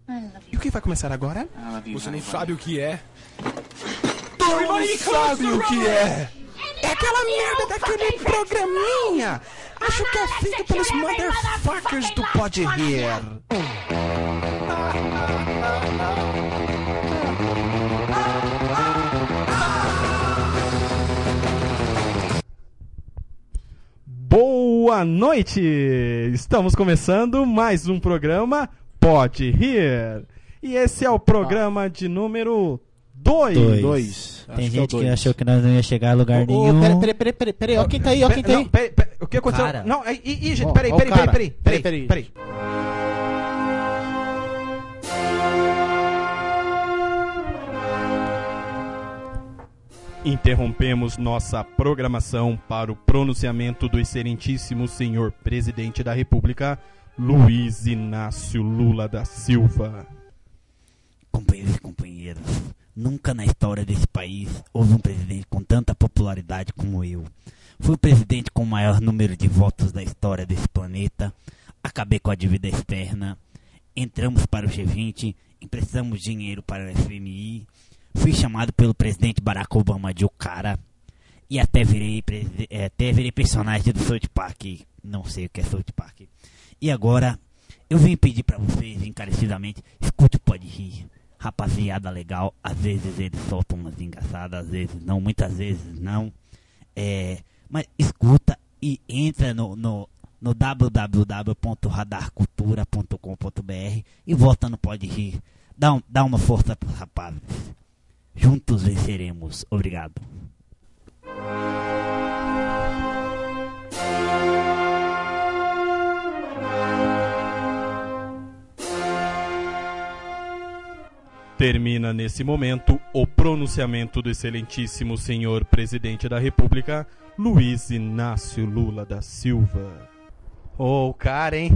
E o que vai começar agora? Você não sabe o que é? Não sabe o que é? É aquela merda daquele programinha. Acho que é feito pelos motherfuckers do Pode Rir. Boa noite! Estamos começando mais um programa Pode Rir. E esse é o programa de número 2. Tem gente que achou que nós não ia chegar a lugar nenhum. Peraí, ó quem tá aí, ó quem tá aí. Peraí, o que aconteceu? Cara. Não, gente, peraí. Interrompemos nossa programação para o pronunciamento do excelentíssimo senhor presidente da República, Luiz Inácio Lula da Silva. Companheiros e companheiras, nunca na história desse país houve um presidente com tanta popularidade como eu. Fui o presidente com o maior número de votos da história desse planeta. Acabei com a dívida externa. Entramos para o G20, emprestamos dinheiro para o FMI. Fui chamado pelo presidente Barack Obama de o cara. E até virei personagem do South Park. Não sei o que é South Park. E agora, eu vim pedir pra vocês encarecidamente, escute o Pode Rir. Rapaziada legal, às vezes eles soltam umas engraçadas, às vezes não, muitas vezes não. Mas escuta e entra no www.radarcultura.com.br e volta no Pode Rir. Dá uma força pros rapazes. Juntos venceremos. Obrigado. Termina nesse momento o pronunciamento do excelentíssimo senhor presidente da República, Luiz Inácio Lula da Silva. Ô, o cara, hein?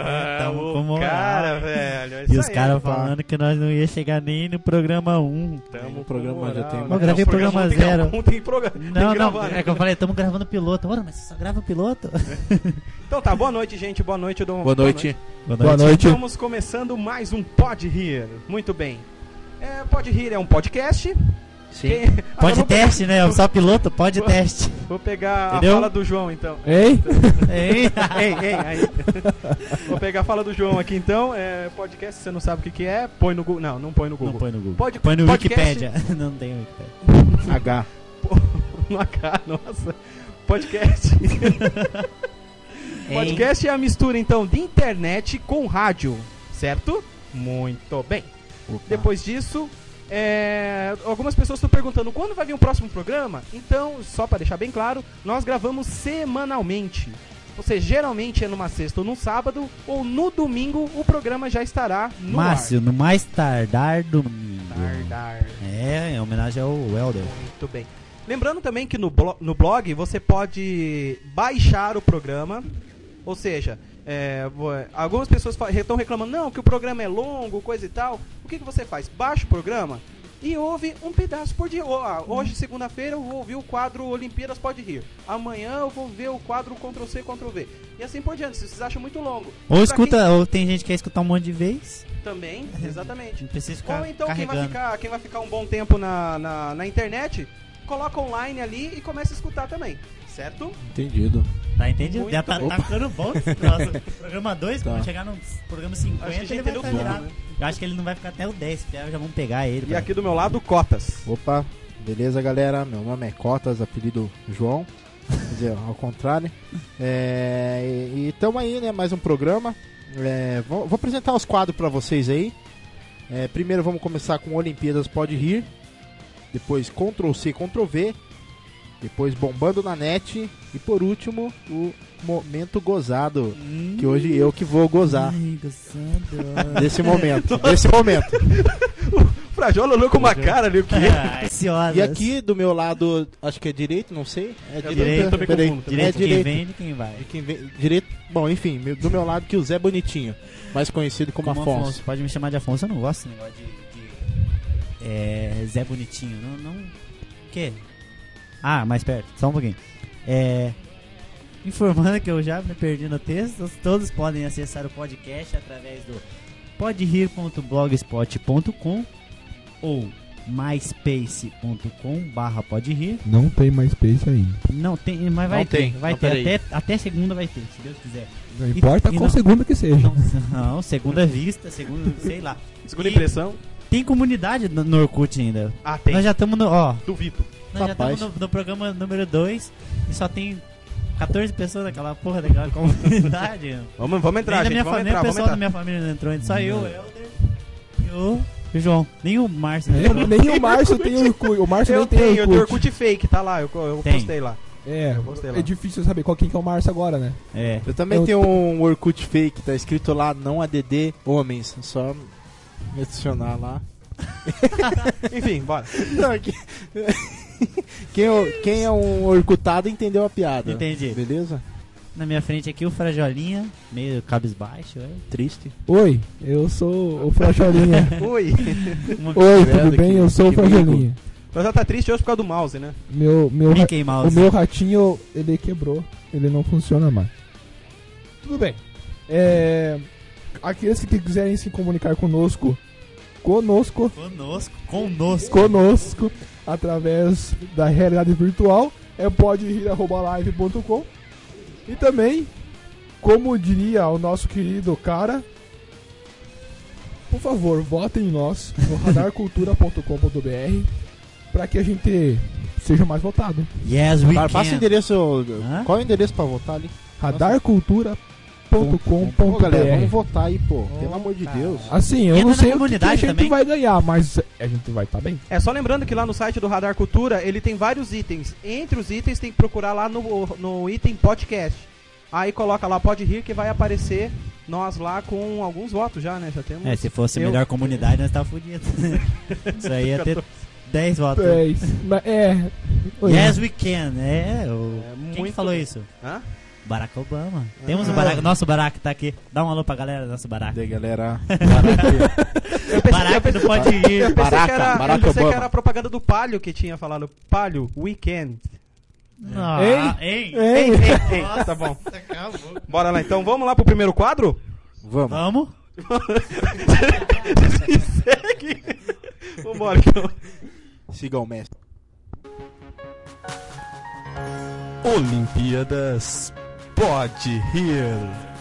O cara, velho. É e os caras falando que nós não ia chegar nem no programa 1. O programa já tem. Eu gravei o programa 0. Não, é que eu falei, estamos gravando o piloto. Ora, mas você só grava o piloto? Então tá, boa noite, gente. Boa noite. Boa noite. Estamos começando mais um Pode Rir. Muito bem. Pode Rir é um podcast. Sim. Pode teste, né? Só piloto, pode teste. Vou pegar Entendeu? a fala do João, então. Ei? Ei, aí. Vou pegar a fala do João aqui, então. Podcast, você não sabe o que é, põe no Google. Não põe no Google. Não põe no Google. Põe no Wikipedia. Não tem Wikipedia. H. No H, nossa. Podcast. Podcast é a mistura, então, de internet com rádio, certo? Muito bem. Opa. Depois disso... algumas pessoas estão perguntando quando vai vir o próximo programa. Então, só para deixar bem claro, nós gravamos semanalmente. Ou seja, geralmente é numa sexta ou num sábado, ou no domingo o programa já estará no Márcio, ar. No mais tardar domingo. Tardar. Em homenagem ao Helder. Muito bem. Lembrando também que no blog você pode baixar o programa. Ou seja, algumas pessoas estão reclamando, não, que o programa é longo, coisa e tal. O que você faz? Baixa o programa e ouve um pedaço por dia. Hoje, segunda-feira, eu vou ouvir o quadro Olimpíadas Pode Rir. Amanhã eu vou ver o quadro Ctrl-C, Ctrl-V. E assim por diante, se vocês acham muito longo. Ou tem gente que quer escutar um monte de vez. Também, exatamente. Não precisa ficar ou então carregando. quem vai ficar um bom tempo na internet, coloca online ali e começa a escutar também. Certo? Entendido. Tá entendido? Muito Já tá bom. ficando bom esse troço. Programa 2, quando chegar no programa 50, Acho que já ele vai entendeu estar tudo, virado. né? Eu acho que ele não vai ficar até o 10, porque já vão pegar ele. E aqui do meu lado, Cotas. Opa, beleza, galera? Meu nome é Cotas, apelido João. Quer dizer, ao contrário. E estamos aí, né? Mais um programa. Vou apresentar os quadros pra vocês aí. Primeiro vamos começar com Olimpíadas Pode Rir. Depois Ctrl-C, Ctrl-V. Depois Bombando na Net. E por último, o Momento Gozado. Que hoje eu que vou gozar. Ai, gozado. Nesse momento. O Frajola olhou com uma cara ali, o que Ansiosa. E aqui do meu lado, acho que é direito, não sei. direito, também peraí. confundo. Direito, direito. quem vende, quem vai. Direito, bom, enfim, do meu lado que o Zé Bonitinho, mais conhecido como Afonso. Pode me chamar de Afonso, eu não gosto desse negócio de Zé Bonitinho. Não. O quê? Mais perto, só um pouquinho. Informando que eu já me perdi no texto, todos podem acessar o podcast através do podrir.blogspot.com ou myspace.com/podrir. Não tem mais space ainda. Não tem, mas vai Não ter. tem. Vai Não, ter. peraí. Até segunda vai ter, se Deus quiser. Não importa e qual não- segunda que seja. Não, segunda vista, segunda, sei lá. Segunda E impressão. Tem comunidade no Orkut ainda. Ah, tem. Nós já estamos no, Duvido. nós já Rapaz. estamos no programa número 2 e só tem 14 pessoas naquela porra daquela comunidade. Vamos entrar, Nem gente. minha Vamos família, entrar, o vamos pessoal da entrar. minha família não entrou ainda. Só eu, o Helder e o João. Nem o Márcio, né? Nem o Márcio tem Orkut. O Márcio Eu nem tem tenho, eu tenho Orkut. Orkut fake, tá lá. Eu Tem. postei lá. É, Gostei lá. é difícil saber quem que é o Márcio agora, né? É. Eu também Eu- tenho um Orkut fake, tá escrito lá, não ADD homens. Só me adicionar lá. Enfim, bora. Não, quem é um Orkutado entendeu a piada. Entendi. Beleza? Na minha frente aqui o Frajolinha, meio cabisbaixo. Triste. Oi, eu sou o Frajolinha. Ui. Oi, Credo, tudo bem? que- Eu sou o que amigo. Frajolinha. Mas ela tá triste hoje por causa do mouse, né? Meu Mickey o Mouse. meu ratinho, ele quebrou. Ele não funciona mais. Tudo bem. Aqueles que quiserem se comunicar conosco, através da realidade virtual, é podrir@live.com. E também, como diria o nosso querido cara, por favor, votem em nós no radarcultura.com.br para que a gente seja mais votado. Yes, we Cara, passa o can. endereço. Hã? Qual é o endereço pra votar ali? radarcultura.com.br. Pô, galera, vamos votar aí, pô. Pelo amor de cara. Deus. Assim, eu Entra não na sei o que a comunidade gente também. vai ganhar, mas a gente vai estar bem. É, só lembrando que lá no site do Radar Cultura, ele tem vários itens. Entre os itens, tem que procurar lá no item podcast. Aí coloca lá, pode rir, que vai aparecer nós lá com alguns votos já, né? Já temos. É, se fosse a Eu- melhor comunidade, nós tava fudidos. Isso aí ia ter 10 votos. Yes, we can. Quem que muito falou bem. isso? Hã? Barack Obama. Temos o Barack, nosso Barack tá aqui. Dá um alô pra galera, nosso Barack. Daí, galera. Barack não pode Eu ir. pensei, Barack que Obama. era a propaganda do Palio que tinha falado. Palio, weekend. Hein? Ei, tá bom. Acabou. Bora lá então, vamos lá pro primeiro quadro? Vamos. Vamos? Segue. Vambora então. Siga o mestre. Olimpíadas Pode Rir.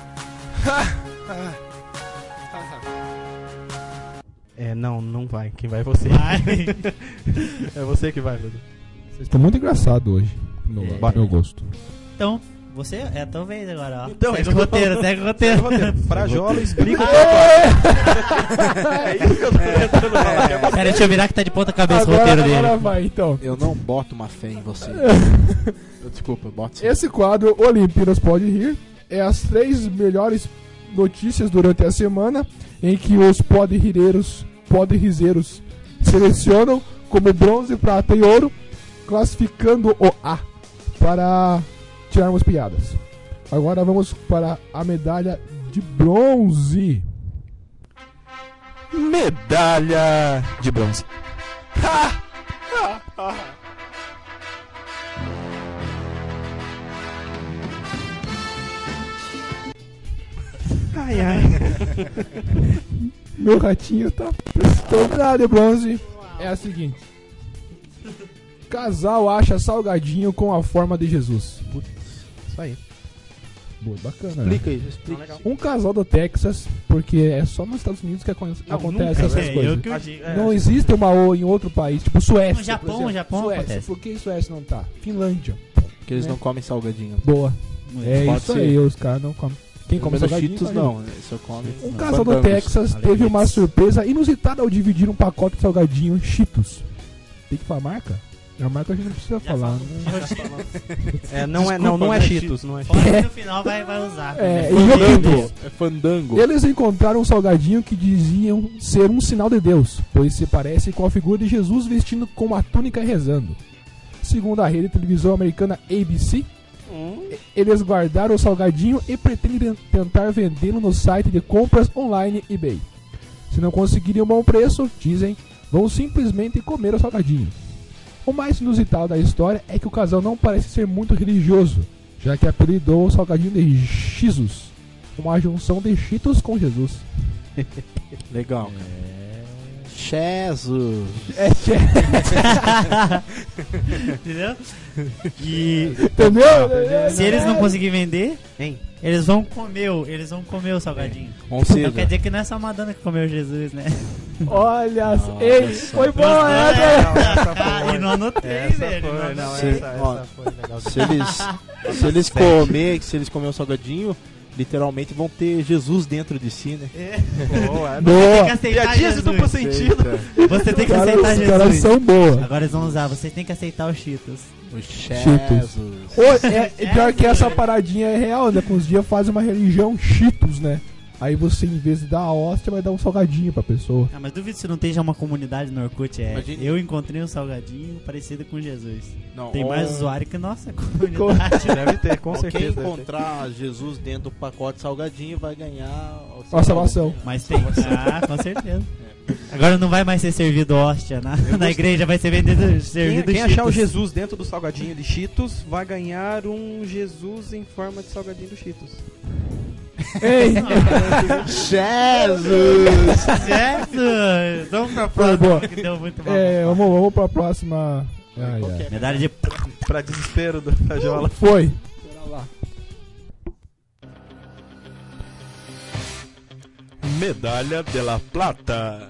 Não vai. Quem vai é você. Vai. É você que vai, Dudu. Vocês estão muito engraçados hoje, no meu gosto. Então, você é a tua vez agora, ó. Então, segue é o roteiro, segue o roteiro. Frajola, explica o teu quadro. É isso que eu tô tentando falar. Pera, deixa eu virar que tá de ponta cabeça o roteiro dele. Agora vai, então. Eu não boto uma fé em você. Desculpa, boto sim. Esse quadro, Olimpíadas Pode Rir, é as 3 melhores notícias durante a semana em que os podrizeiros selecionam como bronze, prata e ouro, classificando o A para tirarmos piadas. Agora vamos para a medalha de bronze. Medalha de bronze. Ai, ai. Meu ratinho tá prestando. Medalha de bronze é a seguinte: casal acha salgadinho com a forma de Jesus. Isso aí. Boa, bacana, né? Explica isso, explica. Um casal do Texas, porque é só nos Estados Unidos que acontece nunca, essas É, eu coisas. que eu digo. Não existe uma O em outro país, tipo Suécia. No Japão, por exemplo. o Japão Suécia, acontece. por que Suécia não tá? Finlândia. Porque eles não comem salgadinho. Boa. É Pode isso ser. aí, os caras não comem. Quem come Pelo salgadinho? Cheetos tá não, isso eu come. Um não. casal do Fandangos. Texas teve uma surpresa inusitada ao dividir um pacote de salgadinho Cheetos. Tem que falar marca? A marca a gente não precisa falar. Né? Não é Desculpa, Cheetos, não é Cheetos. Fora que no final vai usar. É, né? e Fandango. É fandango. eles encontraram um salgadinho que diziam ser um sinal de Deus, pois se parece com a figura de Jesus vestindo com uma túnica e rezando. Segundo a rede de televisão americana ABC, eles guardaram o salgadinho e pretendem tentar vendê-lo no site de compras online eBay. Se não conseguirem um bom preço, dizem, vão simplesmente comer o salgadinho. O mais inusitado da história é que o casal não parece ser muito religioso, já que apelidou o salgadinho de Jesus, uma junção de Cheetos com Jesus. Legal. Jesus. Entendeu? E Entendeu? se eles não conseguirem vender, Hein? eles vão comer o salgadinho. Ou seja, Então quer dizer que não é só Madonna que comeu Jesus, né? Olha, Nossa. ei, foi bom essa. E não anotei, Essa velho. foi, não não, anotei. essa foi legal. se eles comer o salgadinho, literalmente vão ter Jesus dentro de si, né? Boa. Tem que Boa. aceitar Piadinhas de duplo Jesus. sentido. Você tem que Os aceitar caras Jesus. são boas. Agora eles vão usar, vocês têm que aceitar os Cheetos. O Cheetos. Jesus. É pior que essa paradinha é real, né? Com os dias fazem uma religião Cheetos, né? Aí você, em vez de dar a hóstia, vai dar um salgadinho pra pessoa. Ah, mas duvido se não tem já uma comunidade no Orkut. Imagine- Eu encontrei um salgadinho parecido com Jesus. Não, Tem ou- mais usuário que nossa comunidade. Deve ter, com ou certeza. Quem deve ter. encontrar Jesus dentro do pacote salgadinho vai ganhar A salvação. Mas tem. Ah, com certeza. Agora não vai mais ser servido hóstia na igreja, vai ser vendido, servido Quem achar o Cheetos. Jesus dentro do salgadinho de Cheetos vai ganhar um Jesus em forma de salgadinho do Cheetos. Ei, Jesus! Jesus! Vamos pra Foi boa. próxima que deu muito mal. vamos pra próxima. Ai, ai. Medalha de Pra desespero do Fajola. Foi. Medalha de la Plata.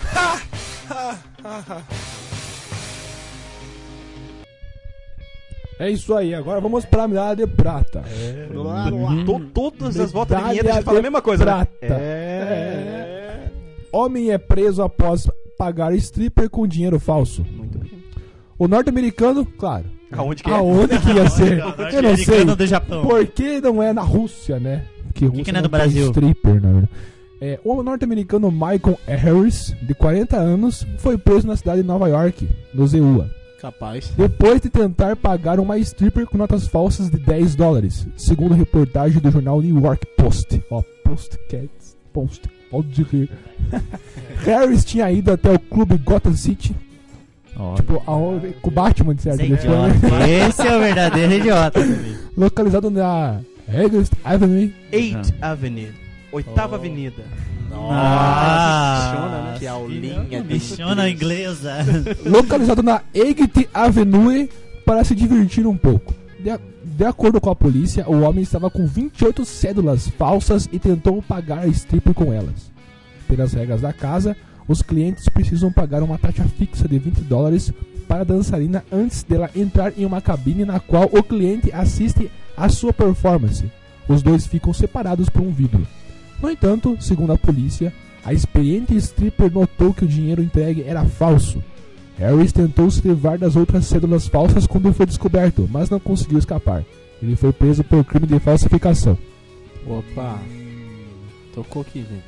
É isso aí, agora vamos pra medalha de prata. Todas as voltas de Medalha vinheta a gente fala a de mesma coisa, né? prata. Homem é preso após pagar stripper com dinheiro falso. Muito bem. O norte-americano, claro. Aonde que é? Aonde que ia ser? Eu não sei. Norte-americano do Japão. Por que não é na Rússia, né? Porque Rússia que não é do tem Brasil? stripper, na verdade. O norte-americano Michael Harris, de 40 anos, foi preso na cidade de Nova York, no ZEUA, Capaz. depois de tentar pagar uma stripper com notas falsas de $10, segundo reportagem do jornal New York Post. Ó, Post. Pode rir. Harris tinha ido até o clube Gotham City, tipo, com o Batman, de certo? Você é Ele foi, né? idiota. Esse é o verdadeiro idiota. Localizado na August Avenue. 8th Avenue. 8ª Avenida. Nossa, né? Que aulinha de bichona inglesa. Localizado na August Avenue para se divertir um pouco. De acordo com a polícia, o homem estava com 28 cédulas falsas e tentou pagar a stripper com elas. Pelas regras da casa, os clientes precisam pagar uma taxa fixa de $20 para a dançarina antes dela entrar em uma cabine na qual o cliente assiste à sua performance. Os dois ficam separados por um vidro. No entanto, segundo a polícia, a experiente stripper notou que o dinheiro entregue era falso. Harris tentou se livrar das outras cédulas falsas quando foi descoberto, mas não conseguiu escapar. Ele foi preso por crime de falsificação. Opa. Tocou aqui, gente.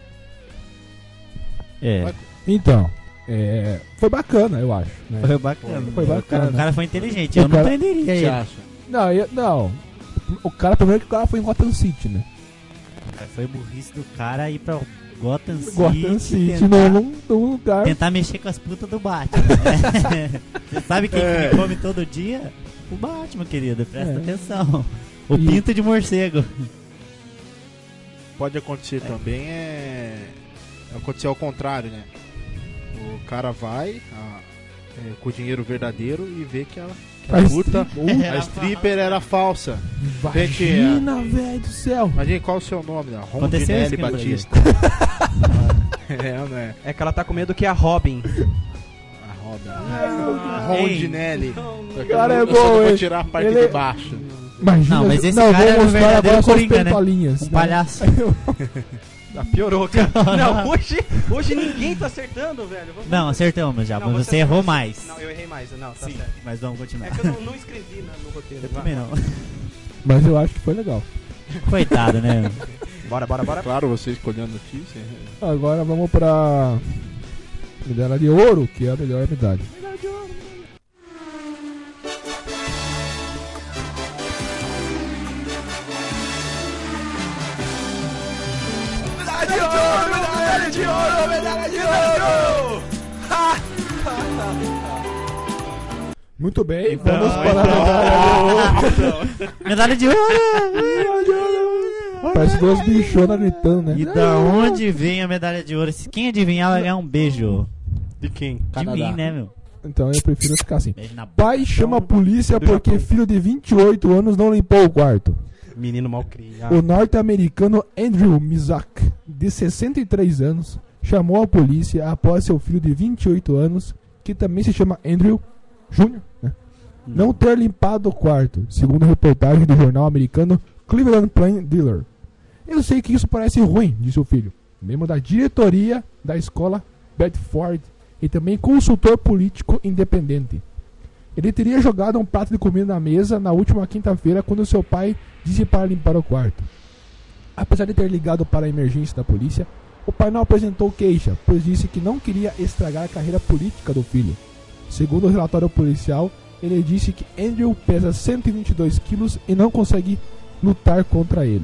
Então, foi bacana, eu acho. Né? Foi bacana. Foi bacana. O cara foi inteligente. O Eu não cara- prenderia O que você ele. acha? Não. O cara, primeiro que o cara foi em Gotham City, né? Foi burrice do cara ir pra Gotham City. Gotham City, tentar, num lugar. tentar mexer com as putas do Batman. Né? Você sabe quem que come todo dia? O Batman, querido. Presta atenção. O E- pinto de morcego. Pode acontecer também acontecer ao contrário, né? O cara vai com o dinheiro verdadeiro e vê que a puta, a stripper era falsa. Imagina, velho do céu. Imagina qual é o seu nome, né? Aconteceu Rondinelli isso aqui no Batista. Não é? É que ela tá com medo que a Robin. A Roda. Rondinelli. Cara, é Eu bom, só vou hein? tirar a parte Ele- de baixo. Imagina. Não, mas esse não, cara vou era o mostrar verdadeiro agora com as Coringa, né? pentolinhas. Um né? palhaço. Ah, piorou, cara. Não, hoje ninguém tá acertando, velho. Vamos- Não, acertamos já, Não, mas você errou acertou. mais. Não, eu errei mais. Não, tá Sim, certo. mas vamos continuar. É que eu não escrevi no roteiro. Eu Vai. também não. Mas eu acho que foi legal. Coitado, né? Bora. Claro, você escolheu a notícia. Agora vamos pra medalha de ouro, que é a melhor medalha. Muito bem, vamos para a medalha de ouro. Medalha de ouro! Parece duas bichonas gritando, né? E da onde vem a medalha de ouro? Se quem adivinhar vai ganhar um beijo. De quem? De Canadá. mim, né, meu? Então eu prefiro ficar assim. Beijo na boca. Pai chama a polícia do porque Japão. filho de 28 anos não limpou o quarto. Menino mal criado. O norte-americano Andrew Mizak, de 63 anos, chamou a polícia após seu filho de 28 anos, que também se chama Andrew Jr., né, não ter limpado o quarto, segundo a reportagem do jornal americano Cleveland Plain Dealer. Eu sei que isso parece ruim, disse o filho, membro da diretoria da escola Bedford e também consultor político independente. Ele teria jogado um prato de comida na mesa na última quinta-feira quando seu pai disse para limpar o quarto. Apesar de ter ligado para a emergência da polícia, o pai não apresentou queixa, pois disse que não queria estragar a carreira política do filho. Segundo o relatório policial, ele disse que Andrew pesa 122 quilos e não consegue lutar contra ele.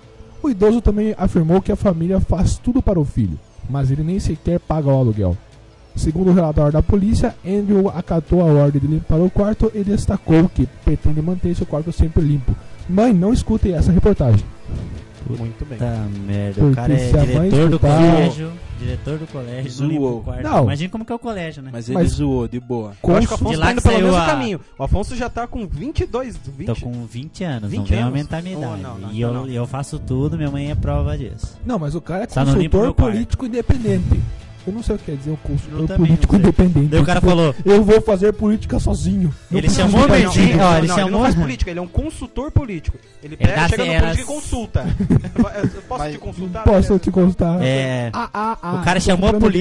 O idoso também afirmou que a família faz tudo para o filho, mas ele nem sequer paga o aluguel. Segundo o relatório da polícia, Andrew acatou a ordem de limpar o quarto e destacou que pretende manter seu quarto sempre limpo. Mãe, não escutem essa reportagem. Muito bem. Tá merda, Porque o cara é se a mãe diretor do escutar- colégio. Diretor do colégio, não limpa o Zoou. quarto. Não. Imagina como que é o colégio, né? Mas ele Mas- zoou, de boa. Eu acho que o Consul- Afonso De lá tá indo que pelo saiu mesmo a- caminho. O Afonso já tá com 22, 20. Tô com 20 anos, 20 não vem anos? aumentar a minha Oh, idade. não, e então não. eu faço tudo, minha mãe é prova disso. Não, mas o cara é Só não limpa consultor meu quarto. político independente. Eu não sei o que quer dizer um Eu consultor também político não sei. independente. Daí o cara Tipo, falou, eu vou fazer política sozinho. Não Ele preciso chamou de o partido. Medinho, ó, ele não chamou- não faz política, ele é um consultor político. Ele Ele pega, dá chega no cenas. político e consulta. Eu posso Mas te consultar? Posso Beleza. te consultar? é, o cara tô chamou a comprando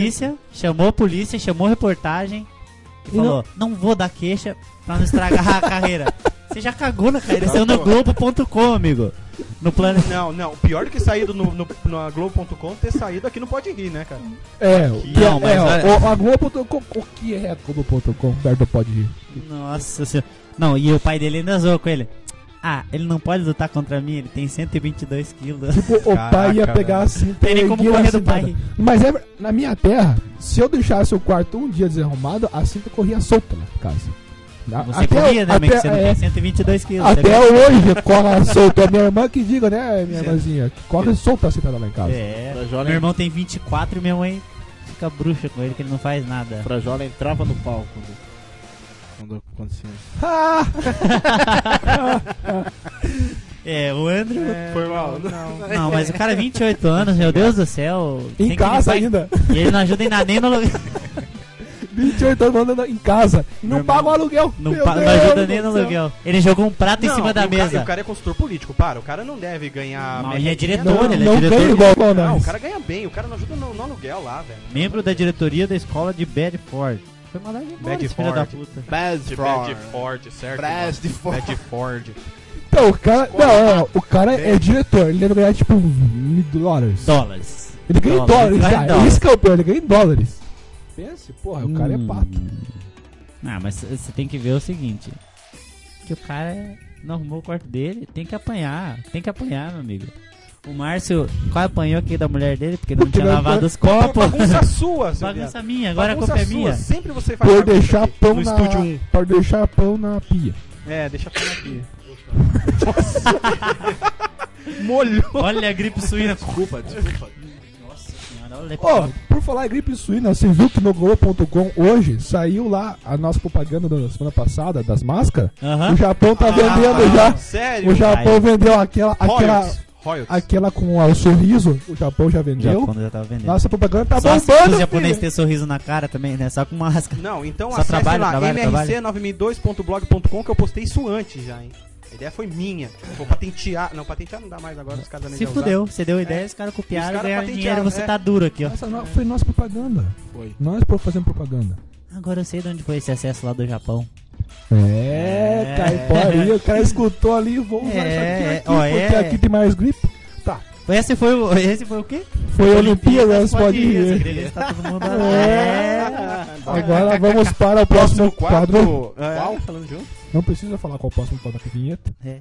polícia, chamou a reportagem e E falou, não vou dar queixa pra não estragar a carreira. Você já cagou na carreira, saiu no Globo.com, amigo. No plano. Não, pior do que sair no Globo.com, ter saído aqui não pode rir, né, cara? É, o que Não, mas ó, olha- a Globo.com, o que é a Globo.com? Perto pode rir. Nossa senhora. Não, e o pai dele ainda zoou com ele. Ah, ele não pode lutar contra mim, ele tem 122 quilos. Tipo, o Caraca, pai ia pegar velho. assim, Tem nem como correr do pai. Mas é, na minha terra, se eu deixasse o quarto um dia desarrumado, a cinta corria solta na casa. Você corria, né, mas você não é, tem 122 quilos. até você hoje corre solta. É minha irmã que diga, né, minha irmãzinha? Que corre solta a cinta lá em casa. É, Frajola, meu irmão tem 24 e minha mãe fica bruxa com ele, que ele não faz nada. Frajola entrava no palco quando acontecia. Ah, É, o Andrew... Foi mal. Não, mas o cara 28 anos, meu Deus do céu. em tem que casa limpar- ainda. E ele não ajuda em nada, nem no lugar. 28 anos andando em casa. E não Meu paga o irmão, aluguel. Não, Meu não Deus ajuda do nem no céu. aluguel. Ele jogou um prato em cima da e mesa. o cara é consultor político, para. O cara não deve ganhar. Não, ele é merrequinha, diretor, não. ele é Não diretor. ganha igual o Não, nós. o cara ganha bem. O cara não ajuda no aluguel lá, velho. Membro da diretoria da escola de Bedford. Foi mandado embora, esse filho da puta. Bedford, certo? Bedford. Bedford. Então, o cara. Não, o cara é diretor. Ele deve ganhar tipo $1.000. Dólares. Ele ganha em Dólares, dólares, ganha em cara. dólares. Isso que é o pior, ele ganha em dólares. Pense, porra, o cara é pato. Ah, mas você tem que ver o seguinte. Que o cara não arrumou o quarto dele. Tem que apanhar, meu amigo. O Márcio quase apanhou aqui da mulher dele porque não Porque tinha não- lavado os copos. Bagunça sua, seu Bagunça viado. minha, agora a Bagunça culpa é sua. minha. Sempre você faz Por bagunça deixar aqui, pão no na. estúdio 1. Por deixar pão na pia. É, deixa pão aqui. Molhou. Olha a gripe suína. Desculpa. Nossa senhora, olha Ó, por falar em gripe suína, você viu que no Globo.com hoje saiu lá a nossa propaganda da semana passada das máscaras? Aham. O Japão tá vendendo já. Sério? O Japão vendeu aquela Royalties. com o sorriso. O Japão já O vendeu. Japão já tava vendendo. Nossa propaganda tá Só se bombando, os japoneses filho. ter sorriso na cara também, né? Só com máscara. Não, então Só acesse trabalho, lá, trabalho, mrc902.blog.com, que eu postei isso antes já, hein. A ideia foi minha. Vou patentear. Não, patentear não dá mais agora, os caras também Se já fudeu, usaram. você deu ideia, os caras copiaram, Os caras ganharam patentearam, dinheiro e você é. tá duro aqui, ó. Foi nossa propaganda. Foi. Nós fazendo propaganda. Agora eu sei de onde foi esse acesso lá do Japão. É, caiporia. O cara escutou ali e vou usar É, isso aqui, ó, porque é. aqui tem mais gripe. Tá. Esse foi o quê? Foi a Olimpíadas, pode ir. ir. Tá todo mundo É. Agora vamos para o próximo quadro. Qual? Falando junto? Não precisa falar qual o próximo quadro da vinheta. É.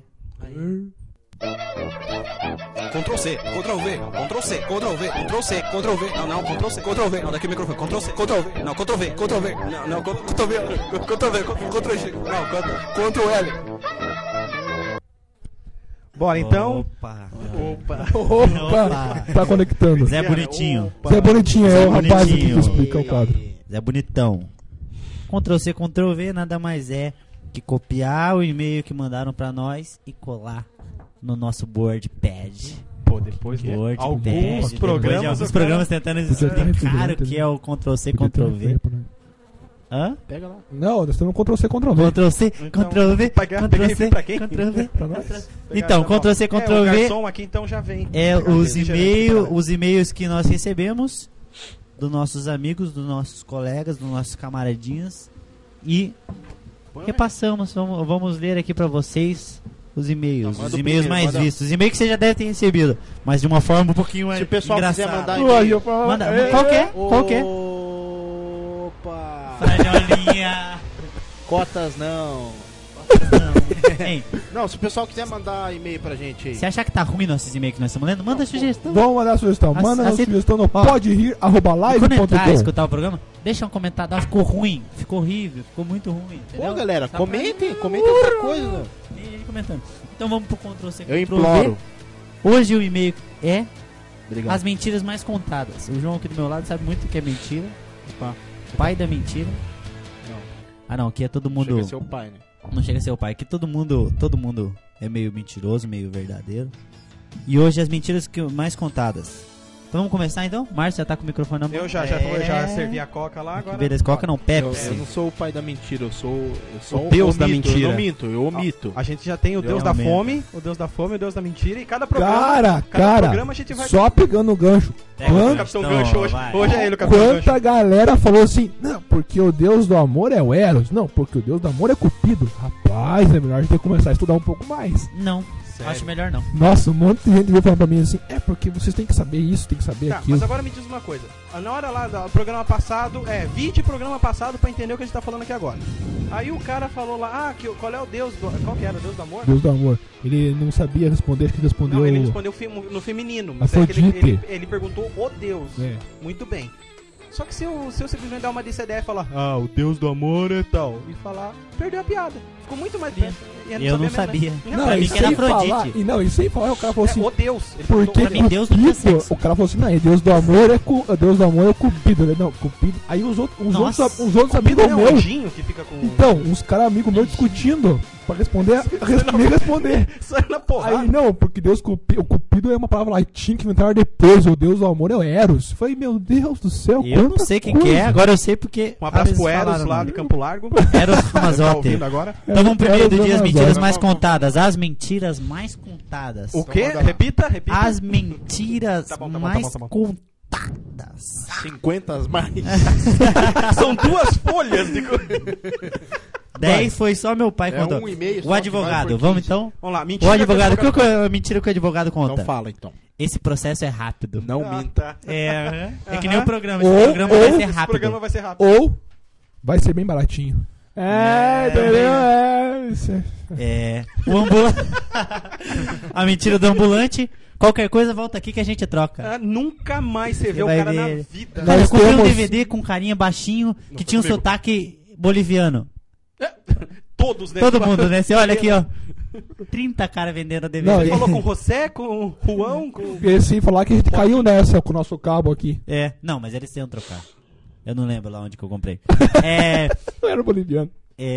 Ctrl C, Ctrl V, Ctrl C, Ctrl V, Ctrl C, Ctrl V, não, Ctrl C, Ctrl V, não, daqui o microfone, Ctrl C, Ctrl V, não, Ctrl V, Ctrl V, não, Ctrl V, Ctrl V, Ctrl G, não, Ctrl L. Bora, então. Opa. Opa! Tá conectando. Zé Bonitinho. Zé Bonitinho é o rapaz aqui que Bonitinho. explica o quadro. Zé Bonitão. Ctrl-C, Ctrl-V nada mais é que copiar o e-mail que mandaram pra nós e colar no nosso WordPad. Pô, depois de WordPad. alguns Depois de programas. alguns o programas tentando Podia ter explicar o refrigerante, que é o Ctrl-C, Podia ter Ctrl-V. tempo, né? Hã? Pega lá. Não, nós estamos no Ctrl-C, Ctrl-V. Ctrl-C, Então, Ctrl-V, pegar Ctrl-C, pra quem? Ctrl-V. Pra nós. Então, Ctrl-C, O Ctrl-V garçom aqui então já vem. é Pegar os refrigerante. os e-mails que nós recebemos dos nossos amigos, dos nossos colegas, dos nossos camaradinhas e repassamos. Vamos ler aqui pra vocês os e-mails, Então, manda os o e-mails primeiro, mais manda. vistos, os e-mails que você já deve ter recebido, mas de uma forma um pouquinho Se o pessoal quiser engraçada. mandar Aí, e-mail. eu falo, Manda, é, qual que é? Qual que é? Opa! Franjolinha. Cotas não. Hein, Não, se o pessoal quiser mandar e-mail pra gente aí. se achar que tá ruim nossos e-mails que nós estamos lendo, manda sugestão. Vamos mandar sugestão. Manda a Aceita- sugestão no Ó, quando entrar, podrir@live.com. escutar o programa, deixa um comentário, ficou ruim, ficou horrível, ficou muito ruim, entendeu? Pô, galera, Só comentem outra coisa, né? pra- Tem gente comentando. Então vamos pro Ctrl-C, Eu Ctrl-V. imploro. Hoje o e-mail é Obrigado. as mentiras mais contadas. O João aqui do meu lado sabe muito o que é mentira. Pai da mentira. Não. Ah não, aqui é todo mundo... Chega a ser o pai, né? Não chega a ser o pai. Aqui todo mundo é meio mentiroso, meio verdadeiro. E hoje as mentiras mais contadas. Então vamos começar então? Márcio já tá com o microfone na mão. Eu já servi a coca lá, agora. Beleza, Coca não, Eu Pepsi. não sou o pai da mentira, eu sou O Deus da omito, mentira. Eu não minto, eu omito. A gente já tem o Deus Eu da aumento. fome, o Deus da fome, o Deus da mentira. E cada programa. Cara, cada programa a gente vai. só pegando o gancho. Pega, Quanto- Capitão então, Gancho hoje. vai. Hoje é ele o Capitão Gancho. Quanta galera falou assim, não, porque o Deus do amor é o Eros. Não, porque o Deus do amor é Cupido. Rapaz, é melhor a gente começar a estudar um pouco mais. Não, Sério? acho melhor não. Nossa, um monte de gente veio falando pra mim assim, é porque vocês têm que saber isso, tem que saber Tá, aquilo. mas agora me diz uma coisa. Na hora lá do programa passado, vídeo programa passado pra entender o que a gente tá falando aqui agora. Aí o cara falou lá, qual é o Deus do... Qual que era? O Deus do amor? Deus do amor. Ele não sabia responder, acho que ele respondeu... Não, ele respondeu no feminino. Mas é que Afrodite. ele perguntou o Deus. É. Muito bem. Só que se eu simplesmente dar uma DCD e falar, o Deus do amor é tal, e falar, perdeu a piada. Ficou muito mais perto. Eu não sabia. Não, pra é mim isso que era aí. Afrodite. falar, e sem falar, o cara falou assim, O Deus. Ele por que pra mim, Deus não tinha Cupido? sexo. O cara falou assim, não, Deus do amor é Deus do amor é Cupido. Ele, não, Cupido. Aí uns outros Nossa. amigos Cupido é um meus, anjinho que fica com... então, uns caras amigos meus discutindo pra responder, me responder. Sai na porrada. Aí não, porque o Cupido é uma palavra latim que inventaram depois, o Deus do amor é o Eros. Eu falei, meu Deus do céu, Eu não quanta sei quem coisa. que é, agora eu sei porque... Um abraço eles pro Eros falaram, lá né? de Campo Largo. Eros Tá Ramazotti. ouvindo agora? Então vamos primeiro do dia as Eros mentiras Ramazotti. mais contadas. As mentiras mais contadas. O quê? manda lá. Repita. As mentiras Tá bom, mais tá bom. contadas. 50 mais. São 2 folhas de... 10 foi só meu pai É contou. um e-mail só O que advogado, vai por vamos 15. então? Vamos lá, mentira. O advogado, qual que é a mentira que o advogado conta? Então fala, então. Esse processo é rápido. Não minta. Tá. É que Aham. nem o programa. Esse Ou- programa vai ser Esse rápido. programa vai ser rápido. Ou vai ser bem baratinho. Entendeu? O ambulante. A mentira do ambulante. Qualquer coisa, volta aqui que a gente troca. Nunca mais você vê Você o vai cara ver na ele. vida. Cara, eu Nós comprei um temos- DVD com um carinha baixinho que tinha um comigo. sotaque boliviano. Todos, né? Todo mundo, né? Você olha aqui, ó. 30 caras vendendo DVD. Não, Ele falou com o José, com o Juan, com... E sem falar que a gente caiu nessa com o nosso cabo aqui. Não, mas eles iam trocar. Eu não lembro lá onde que eu comprei. Não era boliviano.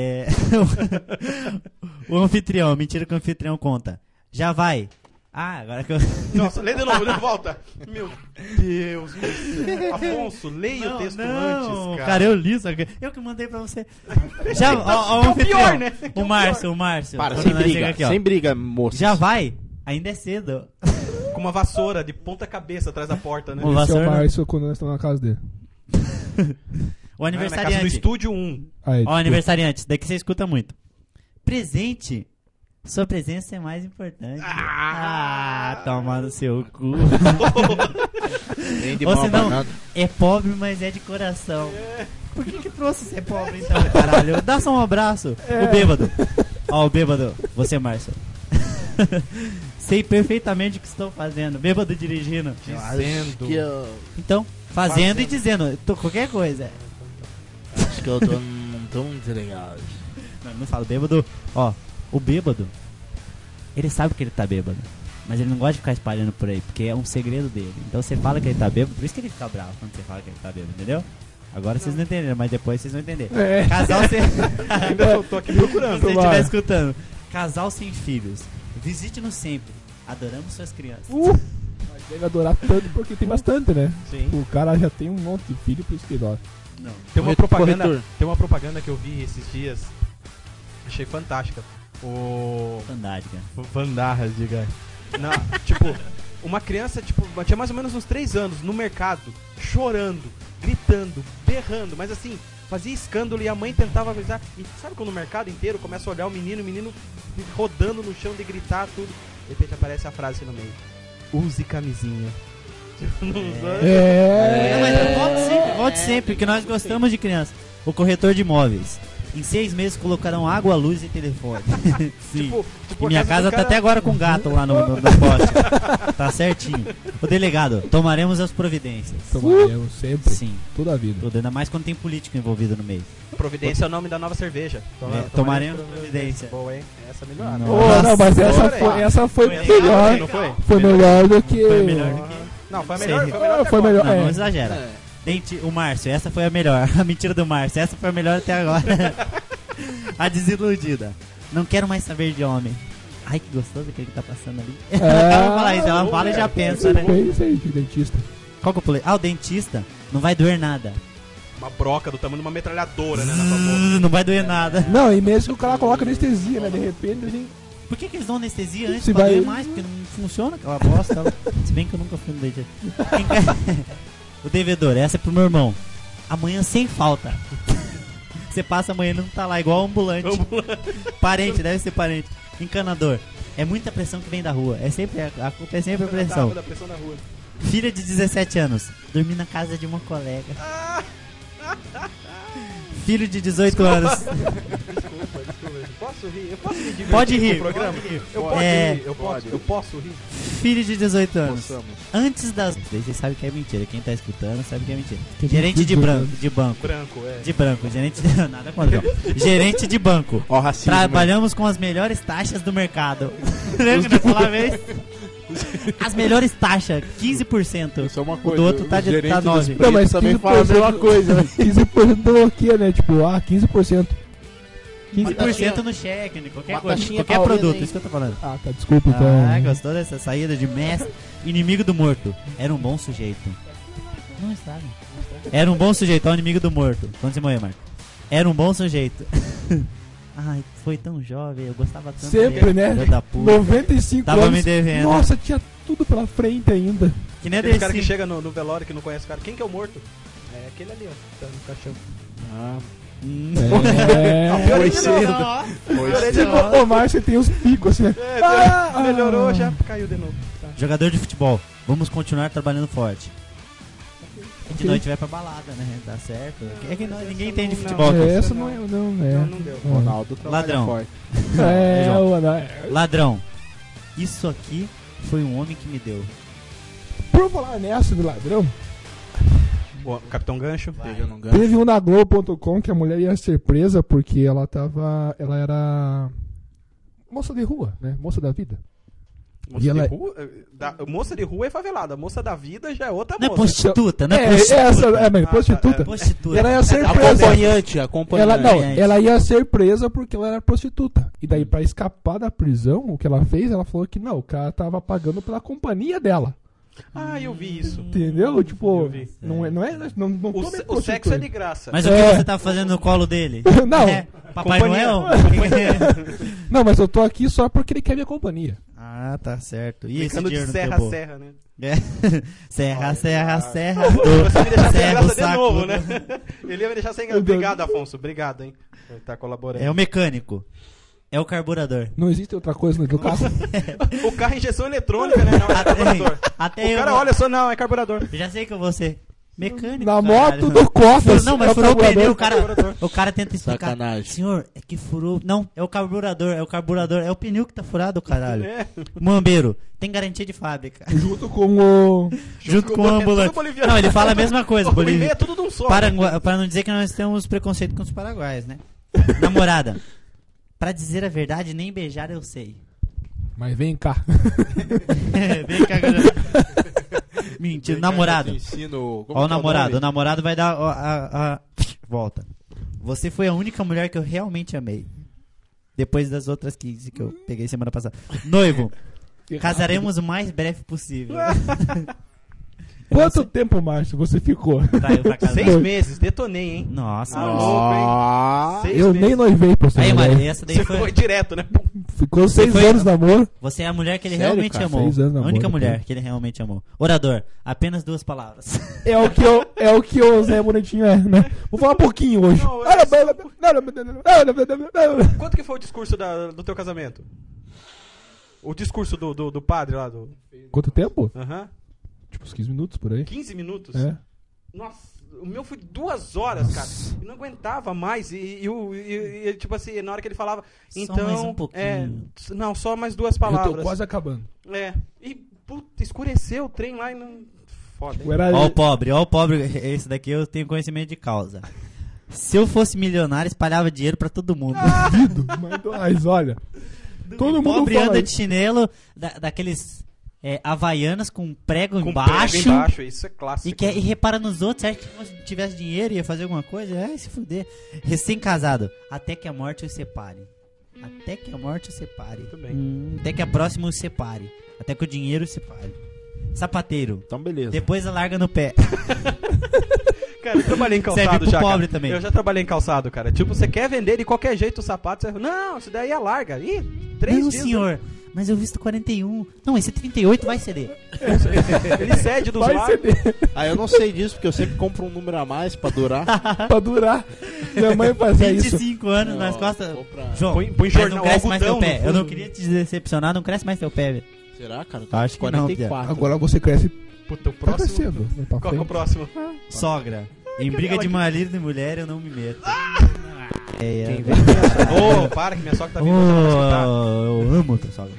O anfitrião, mentira que o anfitrião conta. Já vai. Agora que eu... Nossa, lê de novo, volta. Meu Deus. Afonso, leia o texto antes, cara. eu li, só que eu que mandei pra você. Já, ó, Que é o anfitrião. pior, né? Que é O Márcio. Para, Quando sem nós chega briga. aqui, ó. Sem briga, moça. Já vai? Ainda é cedo. Com uma vassoura de ponta cabeça atrás da porta, né? O Esse é vassoura- o Márcio quando nós estamos na casa dele. O Na casa do aniversariante. Estúdio 1. Aí, Ó, desculpa. aniversariante. Daqui você escuta muito. Presente. Sua presença é mais importante. Toma no seu cu. Nem de Ou mal senão, nada. é pobre, mas é de coração. Por que trouxe ser pobre então, caralho? Dá só um abraço. O bêbado. Ó, o bêbado. Você, Márcio. Sei perfeitamente o que estou fazendo. Bêbado dirigindo. Dizendo. Que eu, Então, fazendo e dizendo. Qualquer coisa. acho que eu tô tão desligado. Não falo bêbado. Ó, o bêbado. Ele sabe que ele tá bêbado, mas ele não gosta de ficar espalhando por aí, porque é um segredo dele. Então você fala que ele tá bêbado, por isso que ele fica bravo quando você fala que ele tá bêbado, entendeu? Agora vocês não entenderam, mas depois vocês vão entender. É. Casal sem... Ainda tô aqui procurando. Se você estiver escutando, casal sem filhos, visite-nos sempre. Adoramos suas crianças. Mas deve adorar tanto porque tem bastante, né? Sim. O cara já tem um monte de filho, por isso que adora. Não. Tem uma Corretor. propaganda que eu vi esses dias. Achei fantástica. O Fantástica. Vandarra, diga. Não, tipo, uma criança, tipo, tinha mais ou menos uns 3 anos no mercado, chorando, gritando, berrando, mas assim, fazia escândalo e a mãe tentava avisar. E sabe quando o mercado inteiro começa a olhar o menino rodando no chão de gritar tudo. De repente aparece a frase no meio: use camisinha. Não usa. Não, mas volte sempre, porque nós gostamos de criança. O corretor de imóveis. Em 6 meses colocarão água, luz e telefone. Sim. Tipo, E minha a casa do tá cara- até agora com gato lá no poste. Tá certinho. O delegado, tomaremos as providências. Tomaremos sempre, Sim. toda a vida. Tudo, ainda mais quando tem político envolvido no meio. Providência é o nome da nova cerveja. Tomaremos providência. Boa, hein? Essa é melhor. Nossa. Oh, não, mas Olha, essa foi Foi melhor. não foi? Foi melhor do que. Foi melhor do que... Não, foi a Sei. melhor. Foi melhor. Foi melhor. Não, não É. exagera. O Márcio, essa foi a melhor. A mentira do Márcio, essa foi a melhor até agora. A desiludida. Não quero mais saber de homem. Ai, que gostoso aquele que tá passando ali. Ela não fala isso, ela fala e já pensa, né? É isso aí, de dentista. Qual que eu pulei? Ah, o dentista. Não vai doer nada. Uma broca do tamanho de uma metralhadora, né? Na tua boca. Não vai doer nada. Não, e mesmo que o cara coloca anestesia, né? De repente a gente. Por que eles dão anestesia antes Se pra vai- doer mais? Porque não funciona aquela bosta. Se bem que eu nunca fui no dentista. O devedor, essa é pro meu irmão. Amanhã sem falta. Você passa amanhã e não tá lá, igual ambulante. Parente, deve ser parente. Encanador. É muita pressão que vem da rua. É sempre, a culpa é sempre a pressão. Da pressão na rua. Filha de 17 anos. Dormi na casa de uma colega. Filho de 18 anos. Desculpa. Posso rir? Eu posso me divertir Pode com rir. o programa? Pode rir. Eu posso É. rir? Eu posso rir? Filho de 18 anos. Possamos. Antes das... Vocês sabem que é mentira. Quem tá escutando sabe que é mentira. Que Gerente de mentira. banco. Branco, é. De banco. Gerente de... Nada contra. Gerente de banco. Ó, racismo. Trabalhamos com as melhores taxas do mercado. Lembra que nós falamos uma vez? As melhores taxas, 15%. Isso é uma O coisa. do outro tá o de gerente tá dos 9. pretos também fala a mesma coisa. né? 15% bloqueia, né? Tipo, 15%. 15% no cheque, qualquer Uma coisa, taxinha qualquer paulina, produto, hein? isso que eu tô falando. Ah, tá, desculpa então. Ah, gostou dessa saída de mestre? Inimigo do morto. Era um bom sujeito. Não sabe. Era um bom sujeito, é o inimigo do morto. Quando você morreu, Marco? Era um bom sujeito. Ai, foi tão jovem, eu gostava tanto Sempre, dele. né? Filho da puta. 95 Tava anos. me devendo. Nossa, tinha tudo pela frente ainda. Que nem a Aquele cara que Dercy. chega no velório que não conhece o cara. Quem que é o morto? É aquele ali, ó. Tá no caixão. Ah, É. Pior foi ainda não. cedo. Foi cedo. Ô, Márcio tem uns picos assim, né? Melhorou, já caiu de novo. Tá. Jogador de futebol, vamos continuar trabalhando forte. E de Ok. noite vai pra balada, né? Tá certo. É que ninguém entende de futebol. Não, aqui. Essa não é, não é. Não deu. Ronaldo trabalha Ladrão. forte. É, João. mano. Ladrão, isso aqui foi um homem que me deu. Por falar nessa do ladrão, Boa, Capitão Gancho. Pegando um gancho. teve um na Globo.com que a mulher ia ser presa porque ela era moça de rua, né? Moça da vida. Moça E ela- de rua? Moça de rua é favelada. Moça da vida já é outra Não é moça. prostituta, não é É, prostituta. essa, mas prostituta. Prostituta. E ela ia ser presa. Acompanhante, acompanhante. Ela ia ser presa porque ela era prostituta. E daí, pra escapar da prisão, o que ela fez, ela falou que não, o cara tava pagando pela companhia dela. Ah, eu vi isso. Entendeu? Tipo, Eu vi. não O tome sexo prostituta. é de graça. Mas o que É. você tá fazendo no colo dele? Não. É, Papai Companhia. Noel? Não, mas eu tô aqui só porque ele quer minha companhia. Ah, tá certo. E esse Brincando de dinheiro no serra teu a bolso? serra, né? É. Serra, serra, serra. Você me deixar sem Serra, graça de saco. novo, né? Ele ia me deixar sem graça. Obrigado, Afonso. Obrigado, hein? Por tá colaborando. É o mecânico. É o carburador. Não existe outra coisa no carro. O carro é injeção eletrônica, né? Não, é carburador. Até O eu. cara olha só, não, é carburador. Já sei que eu vou ser mecânico. Na caralho. moto do Costas. Não, mas é o furou o carburador. pneu, o cara tenta explicar. Sacanagem. Senhor, é que furou. Não, é o carburador, é o pneu que tá furado, caralho. É. Mambeiro, tem garantia de fábrica. Junto com o... Junto com o é tudo ambulante. boliviano. Não, ele fala a mesma coisa. O Bolívia. e-mail é tudo de um só. Para não dizer que nós temos preconceito com os paraguaios, né? Namorada. Pra dizer a verdade, nem beijar eu sei. Mas vem cá. Vem cá, mentira, namorado. Ó, o namorado vai dar a volta. Você foi a única mulher que eu realmente amei. Depois das outras 15 que eu peguei semana passada. Noivo, casaremos o mais breve possível. Quanto tempo, Márcio, você ficou? Traiu pra casar. 6 meses, detonei, hein? Nossa, Ah, Márcio. louco, hein? 6 Eu meses. nem noivei pra você. Aí, mulher. Mari, essa daí Você foi... foi direto, né? Ficou 6 foi- anos de namoro. Você é a mulher que ele Sério, realmente cara? amou. 6 anos de A única namoro, mulher pô. que ele realmente amou. Orador, apenas 2 palavras. É o que o Zé Bonitinho é, né? Vou falar um pouquinho hoje. Não, Quanto que foi o discurso do teu casamento? O discurso do padre lá do... Quanto tempo? Aham. Tipo uns 15 minutos por aí. 15 minutos? É. Nossa, o meu foi 2 horas, cara. Eu não aguentava mais. E, tipo assim, na hora que ele falava. Só Então. mais um pouquinho. Não, só mais 2 Eu palavras. tô quase acabando. É. E, puta, escureceu o trem lá e não. Foda. Tipo, era Ó o pobre, esse daqui eu tenho conhecimento de causa. Se eu fosse milionário, espalhava dinheiro pra todo mundo. duvido, mas olha. Todo O mundo pobre fala anda isso. de chinelo, daqueles havaianas com prego Com embaixo. prego embaixo, isso é clássico. E repara nos outros, certo? Que se tivesse dinheiro ia fazer alguma coisa, se fuder. Recém-casado, até que a morte os separe. Até que a morte os separe. Muito bem. Até que a próxima os separe. Até que o dinheiro os separe. Sapateiro, Então, beleza. depois larga no pé. Cara, eu trabalhei em calçado Serve pro já, pobre cara. também. Eu já trabalhei em calçado, cara. Tipo, você quer vender de qualquer jeito o sapato, você... Não, isso daí é larga. Ih, 3 Não, dias. senhor, mas eu visto 41. Não, esse 38 vai ceder. Ele cede dos Vai lados. ceder Ah, eu não sei disso, porque eu sempre compro um número a mais pra durar. pra durar. Minha mãe fazia isso. 25 anos nas costas. Compra- João, Põe mas jornal, não cresce mais teu algodão pé. no Eu não fundo. queria te decepcionar, não cresce mais teu pé, velho. Será, cara? Acho que não, 44. Agora você cresce, Puta, o tá próximo... crescendo. Vai pra Qual que é o frente. próximo? Sogra. Em briga de marido e mulher eu não me meto. Quem vê, Ô, para que minha sogra tá vindo, você não vai escutar. Eu amo tua sogra.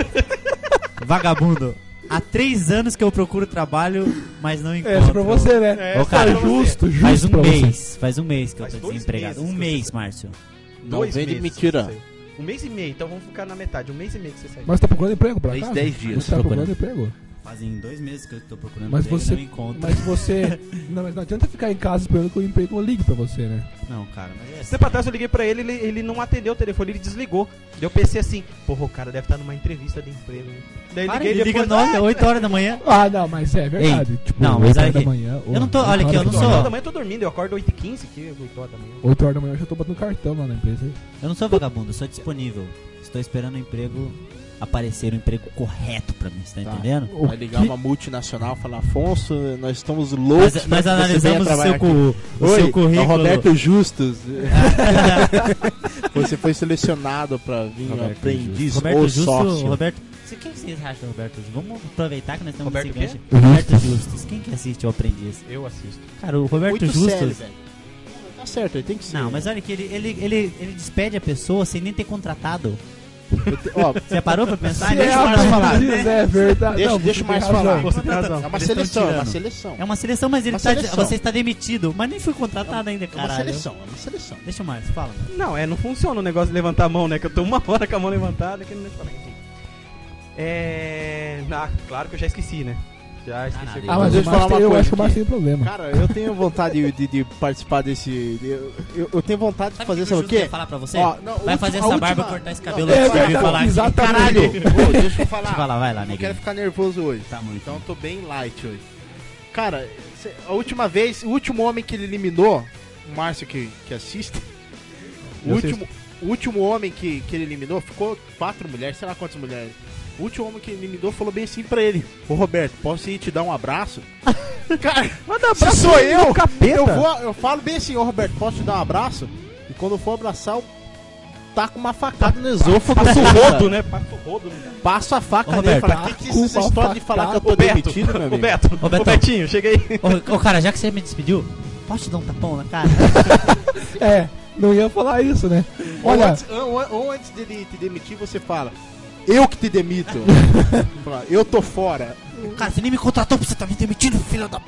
Vagabundo. Há 3 anos que eu procuro trabalho, mas não encontro. Essa pra você, né? É, Ô, cara, Tá justo, justo Faz um pra você. mês. Faz um mês que eu Faz tô 2 desempregado. meses Um que mês, você- Márcio. Não 2 vem de meses mentira. que você saiu. 1 mês e meio, então vamos ficar na metade. 1 mês e meio que você saiu. Mas tá procurando emprego pra Fez cá? 10 dias. Você tá procurando emprego? Fazem 2 meses que eu tô procurando Mas emprego e você. não encontro. Mas você. Não, mas não adianta ficar em casa esperando que o emprego ligue pra você, né? Não, cara, mas é assim. Tempo atrás eu liguei pra ele, ele não atendeu o telefone, ele desligou. Daí eu pensei assim, porra, o cara deve estar numa entrevista de emprego. Né? Daí Para, liguei ele liga depois, 8 horas da manhã. Ah, não, mas é verdade. Tipo, não, mas 8 olha horas da aqui. manhã. Eu não tô- olha aqui, eu não 8 sou- horas da manhã eu tô dormindo, eu acordo 8h15, que 8 horas da manhã. 8 horas da manhã eu já tô batendo cartão lá na empresa. Eu não sou vagabundo, eu sou disponível. Estou esperando o emprego aparecer, o emprego correto pra mim, você tá entendendo? O Vai ligar que- uma multinacional e falar, Afonso, nós estamos loucos. Nós pra que você venha analisamos o trabalhar seu, aqui." o Oi, seu é o currículo. Roberto Justus. Você foi selecionado pra vir Roberto aprendiz Roberto ou Justo, sócio. Roberto. Quem que vocês acham do Roberto Justo? Vamos aproveitar que nós estamos Roberto nesse quê? gancho. Roberto Justus. Quem que assiste o Aprendiz? Eu assisto. Cara, o Roberto Muito Justus. sério, velho. Tá certo, ele tem que ser. Não, mas olha que ele despede a pessoa sem nem ter contratado. Ó, Você parou pra pensar? Se Deixa é o Márcio falar. aprendiz, é verdade. Deixa- Não, deixa você o Márcio tem razão. falar. Você tem razão. é uma Eles tão seleção, é uma tirando. seleção. É uma seleção, mas ele Uma tá, seleção. você está demitido. Mas nem fui contratado ainda, É uma caralho. seleção, é uma seleção. Deixa o Márcio, fala. Mano. Não, não funciona o negócio de levantar a mão, né? Que eu tô 1 hora com a mão levantada, que não deixa eu falar. Enfim. Claro que eu já esqueci, né? Já esqueci. nada, o que Ah, eu- mas Deixa eu o falar Márcio, uma eu coisa acho que o aqui. Márcio tem problema. Cara, eu tenho vontade de participar desse. Eu tenho vontade de Sabe fazer, o que sabe o o Justo ia quê? falar pra você? Ó, não, Vai fazer a essa última- barba e cortar esse cabelo Não, antes de é eu vir verdade, falar aqui. exatamente. Caralho! Ô, deixa eu falar. Deixa eu falar, vai lá, Não neguinho. quero ficar nervoso hoje. Tá muito. Então eu tô bem light hoje. Cara, a última vez, o último homem que ele eliminou, o Márcio que assiste, o último homem que ele eliminou, ficou 4 mulheres, sei lá quantas mulheres. O último homem que ele eliminou falou bem assim pra ele: Ô Roberto, posso ir te dar um abraço? Cara, se sou eu, eu falo bem assim: Ô Roberto, posso te dar um abraço? E quando eu for abraçar, eu taco uma facada no esôfago. Passo do o cara. rodo, né? Passo o rodo, né? Passo a faca Ô, nele e Roberto, falo: que é essa história de falar que eu tô O Beto, demitido, meu amigo? o Beto, Ô, Betão. o Betinho, chega aí. Ô, cara, já que você me despediu, posso te dar um tapão na cara? É, não ia falar isso, né? Ou Olha, antes dele te demitir, você fala: eu que te demito. Fala, eu tô fora. Cara, você nem me contratou pra você tá me demitindo, filho da...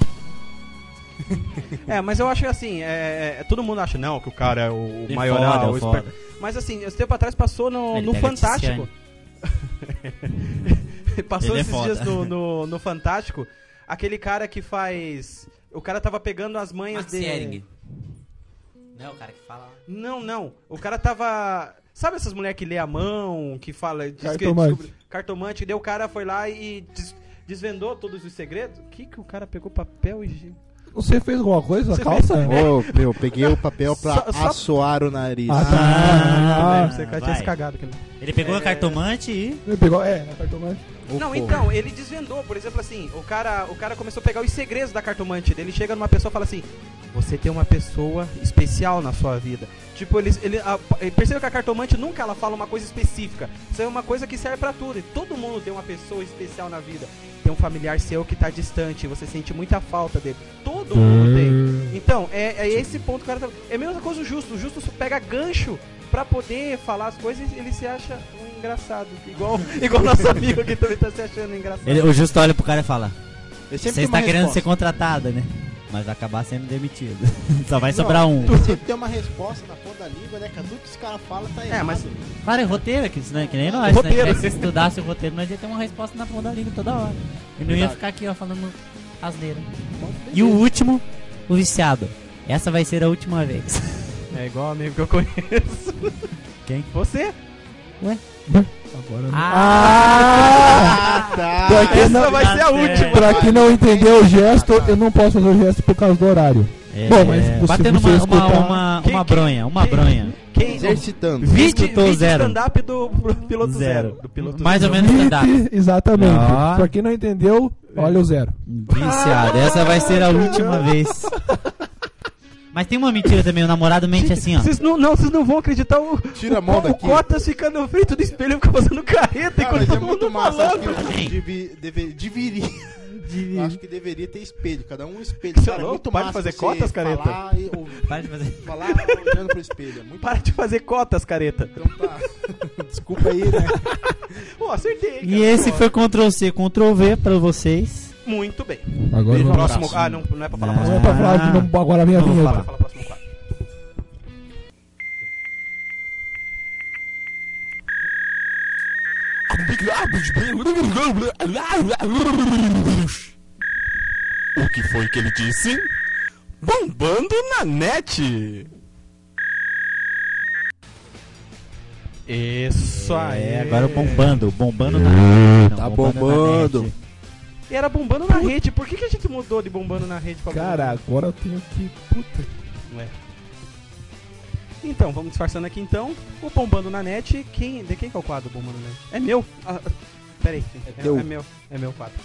Mas eu acho que assim, todo mundo acha não, que o cara é o Ele maioral, foda, o foda. esperto. Mas assim, esse tempo atrás passou no Ele pega Fantástico. Passou Ele é esses foda. dias no Fantástico, aquele cara que faz... O cara tava pegando as manhas dele... Não é o cara que fala... Não. O cara tava... Sabe essas mulheres que lê a mão, que fala... diz que Cartomante. descobre- Cartomante. Daí o cara foi lá e desvendou todos os segredos. Que o cara pegou papel e... Você fez alguma coisa na Você calça? Ô, meu, peguei o papel pra Só- assoar o nariz. Ah, tá. Você tinha vai. se cagado. Aquele... Ele pegou a cartomante e... Ele pegou, na cartomante. Não, então, ele desvendou, por exemplo, assim, o cara começou a pegar os segredos da cartomante. Ele chega numa pessoa e fala assim: você tem uma pessoa especial na sua vida. Tipo, ele percebeu que a cartomante nunca ela fala uma coisa específica. Isso é uma coisa que serve pra tudo. E todo mundo tem uma pessoa especial na vida. Tem um familiar seu que tá distante, você sente muita falta dele. Todo mundo tem. Então, é esse ponto que o cara tá... É a mesma coisa o Justo. O Justo pega gancho pra poder falar as coisas e ele se acha um engraçado. Igual nosso amigo que também tá se achando engraçado. O Justo olha pro cara e fala... Eu Você sempre tenho está uma querendo resposta. ser contratada, né? Mas vai acabar sendo demitido. Só vai sobrar um. Eu sempre tenho uma resposta na ponta da língua, né? Que tudo que os caras falam tá errado. mas... Claro, é roteiro aqui, né? Que nem nós, Roteiro. né? Se estudasse o roteiro, nós ia ter uma resposta na ponta da língua toda hora. E não ia Verdade. ficar aqui, ó, falando asneira. E o último, o viciado. Essa vai ser a última vez. É igual amigo que eu conheço. Quem? Você? Agora não. Tá. Pra quem Essa não- vai ser a última. Pra quem não entendeu o gesto, eu não posso fazer o gesto por causa do horário. É, Bom, mas se batendo você escutar- uma bronha, uma bronha. Quem? Exercitando. Vídeo tô zero. stand-up do piloto zero. Do piloto Mais ou zero. menos stand-up. Exatamente. Ó. Pra quem não entendeu, olha o zero. Viciado, essa vai ser a última vez. Mas tem uma mentira também, o namorado mente assim, ó. Vocês não vão acreditar Tira a mão o daqui. Cotas fica na frente do espelho e fica fazendo carreta Ah, enquanto mas é todo muito mundo massa. falando. Acho que deveria. Eu acho que deveria ter espelho, cada um espelho. Você é Cara, é louco? muito Para de massa fazer você cotas, careta. falar e Para de fazer. falar olhando pro espelho. É muito Para de fazer cotas, careta. Então tá. Desculpa aí, né? Pô, acertei. E cara. esse Pô, foi Ctrl-C, Ctrl-V pra vocês. muito bem. Agora vamos lá. Próximo. Não é pra falar Não. próximo. Não é pra falar de não, agora vem a Vamos vinheta. Fala próximo quadro. O que foi que ele disse? Bombando na net! Isso aí. É, agora bombando na rede. Não, Tá na bombando. net. E era bombando na rede. Por que a gente mudou de bombando na rede pra Cara, agora eu tenho que. Puta. Ué. Então, vamos disfarçando aqui então. O Bombando na Net. De quem que é o quadro Bombando na Net? É meu? Peraí. teu. É meu quadro.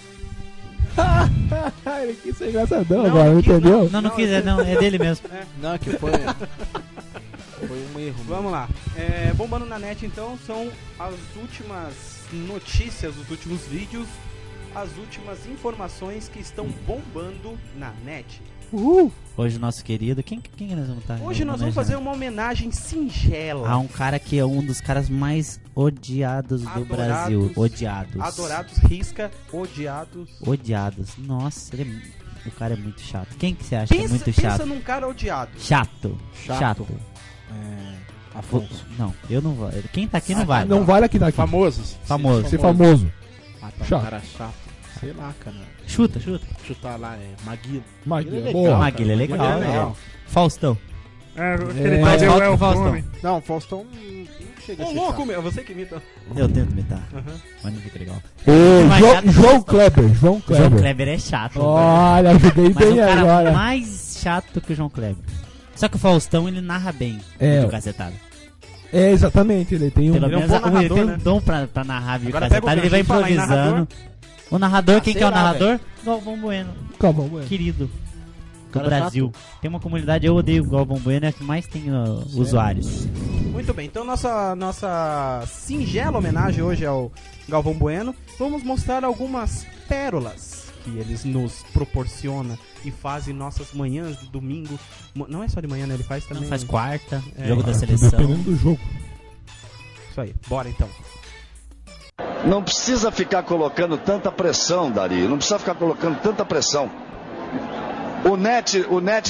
Ele quis ser engraçadão Não, agora, não não quis, entendeu? Não quiser, não, é dele mesmo. Não, que foi. Foi um erro. Vamos lá. Bombando na Net então são as últimas notícias, os últimos vídeos, as últimas informações que estão bombando na net. Hoje o nosso querido, quem nós vamos estar? Hoje nós vamos fazer uma homenagem singela. a um cara que é um dos caras mais odiados do Adorados. Brasil. Odiados. Adorados, risca, odiados. Odiados. Nossa, o cara é muito chato. Quem que você acha que é muito Pensa chato? num cara odiado. Chato. Chato. Afonso. Não, eu não vou. Quem tá aqui não vai. Não vale aqui daqui. Famosos. Famoso. Ser famoso. Ah, tá, Chato. um cara chato. Sei lá, cara. Chuta. Chutar lá, Maguila. Maguila, Ele é boa. legal. Maguila é legal, Maguila é né? legal. Faustão. É, Mas é, falta o Faustão. Não, Faustão não chega a Ô, ser louco, chato. meu. Você que imita. Eu tento imitar, Aham. mas não fica legal. Ô, Mais João, chato que João Faustão. Kleber. João João Kleber. Kleber é chato. Olha, ajudei Mas o bem cara agora. mais chato que o João Kleber. Só que o Faustão, ele narra bem É. vídeo cacetada. É, exatamente. Ele tem um. Pelo Ele é um menos bom ele narrador, tem né? um dom pra narrar vídeo Agora pega o cacetada. Ele vai gancho e fala em improvisando. O narrador, quem sei que é o lá, narrador? Galvão Bueno, Calma, mano. querido do Cara Brasil. Tem uma comunidade, eu odeio o Galvão Bueno, é a que mais tem usuários. Muito bem, então nossa singela homenagem hoje ao Galvão Bueno. Vamos mostrar algumas pérolas que eles nos proporcionam e fazem nossas manhãs de domingo. Não é só de manhã, né? Ele faz também. Não faz quarta, É, jogo da Tudo seleção. dependendo do jogo. Isso aí, bora então. Não precisa ficar colocando tanta pressão, Dari. Não precisa ficar colocando tanta pressão. O net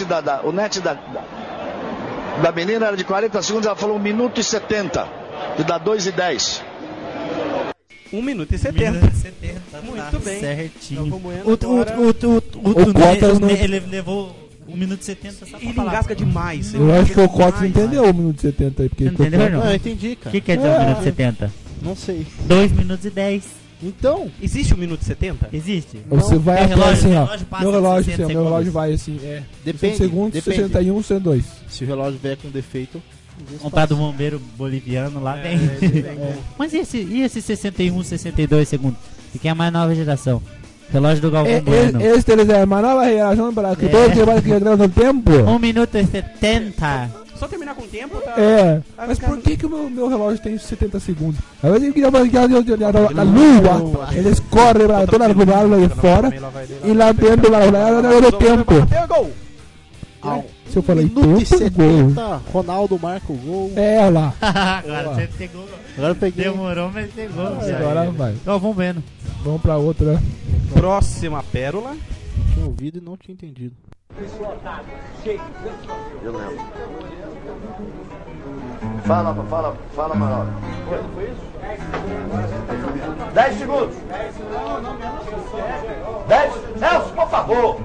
da menina era de 40 segundos, ela falou 1 minuto e 70. E dá 2 e 10. 1 minuto e 70. 1 minuto e 70. Muito Tá bem. certinho. Então, Bueno O agora- Cotas não- ele levou 1 minuto e 70 só pra Ele falar. engasga demais. Eu acho que o Cotas demais. entendeu o minuto 70 aí. Porque Você entendeu, não? Não, eu entendi, O cara. que quer dizer 1 minuto e 70? Não sei. 2 minutos e 10. Então, Existe 1 minuto e 70? Existe? Você vai Meu até relógio- assim, meu ó. relógio passa Meu relógio, 60 assim, ó, meu segundos. relógio vai assim, Depende, 60 segundos, depende. 61, 62. se o relógio vier com defeito... Comprar do bombeiro boliviano lá, É, vem. ele vem com- Mas e esse 61, 62 segundos? E quem é a mais nova geração? Relógio do Galvão Bueno. Este é uma nova geração para que É. todos que vai quedar no tempo. 1 minuto e 70. Só terminar com o tempo, tá? É, Aí mas os caras- por que o meu relógio tem 70 segundos? Às vezes eu queria na lua, eles correm para toda a rua lá de fora e lá dentro vai dar o tempo. Bateu, gol! Se eu falei Minuto e tempo, gol. 70, Ronaldo marca o gol. É, olha lá. Agora você pegou. Agora eu peguei. Demorou, mas pegou. Agora vai. Galvão Bueno. Vamos pra outra. Próxima pérola. Tinha ouvido e não tinha entendido. Eu lembro. Fala, Amaral. Foi isso? 10 segundos. 10? Celso, por favor.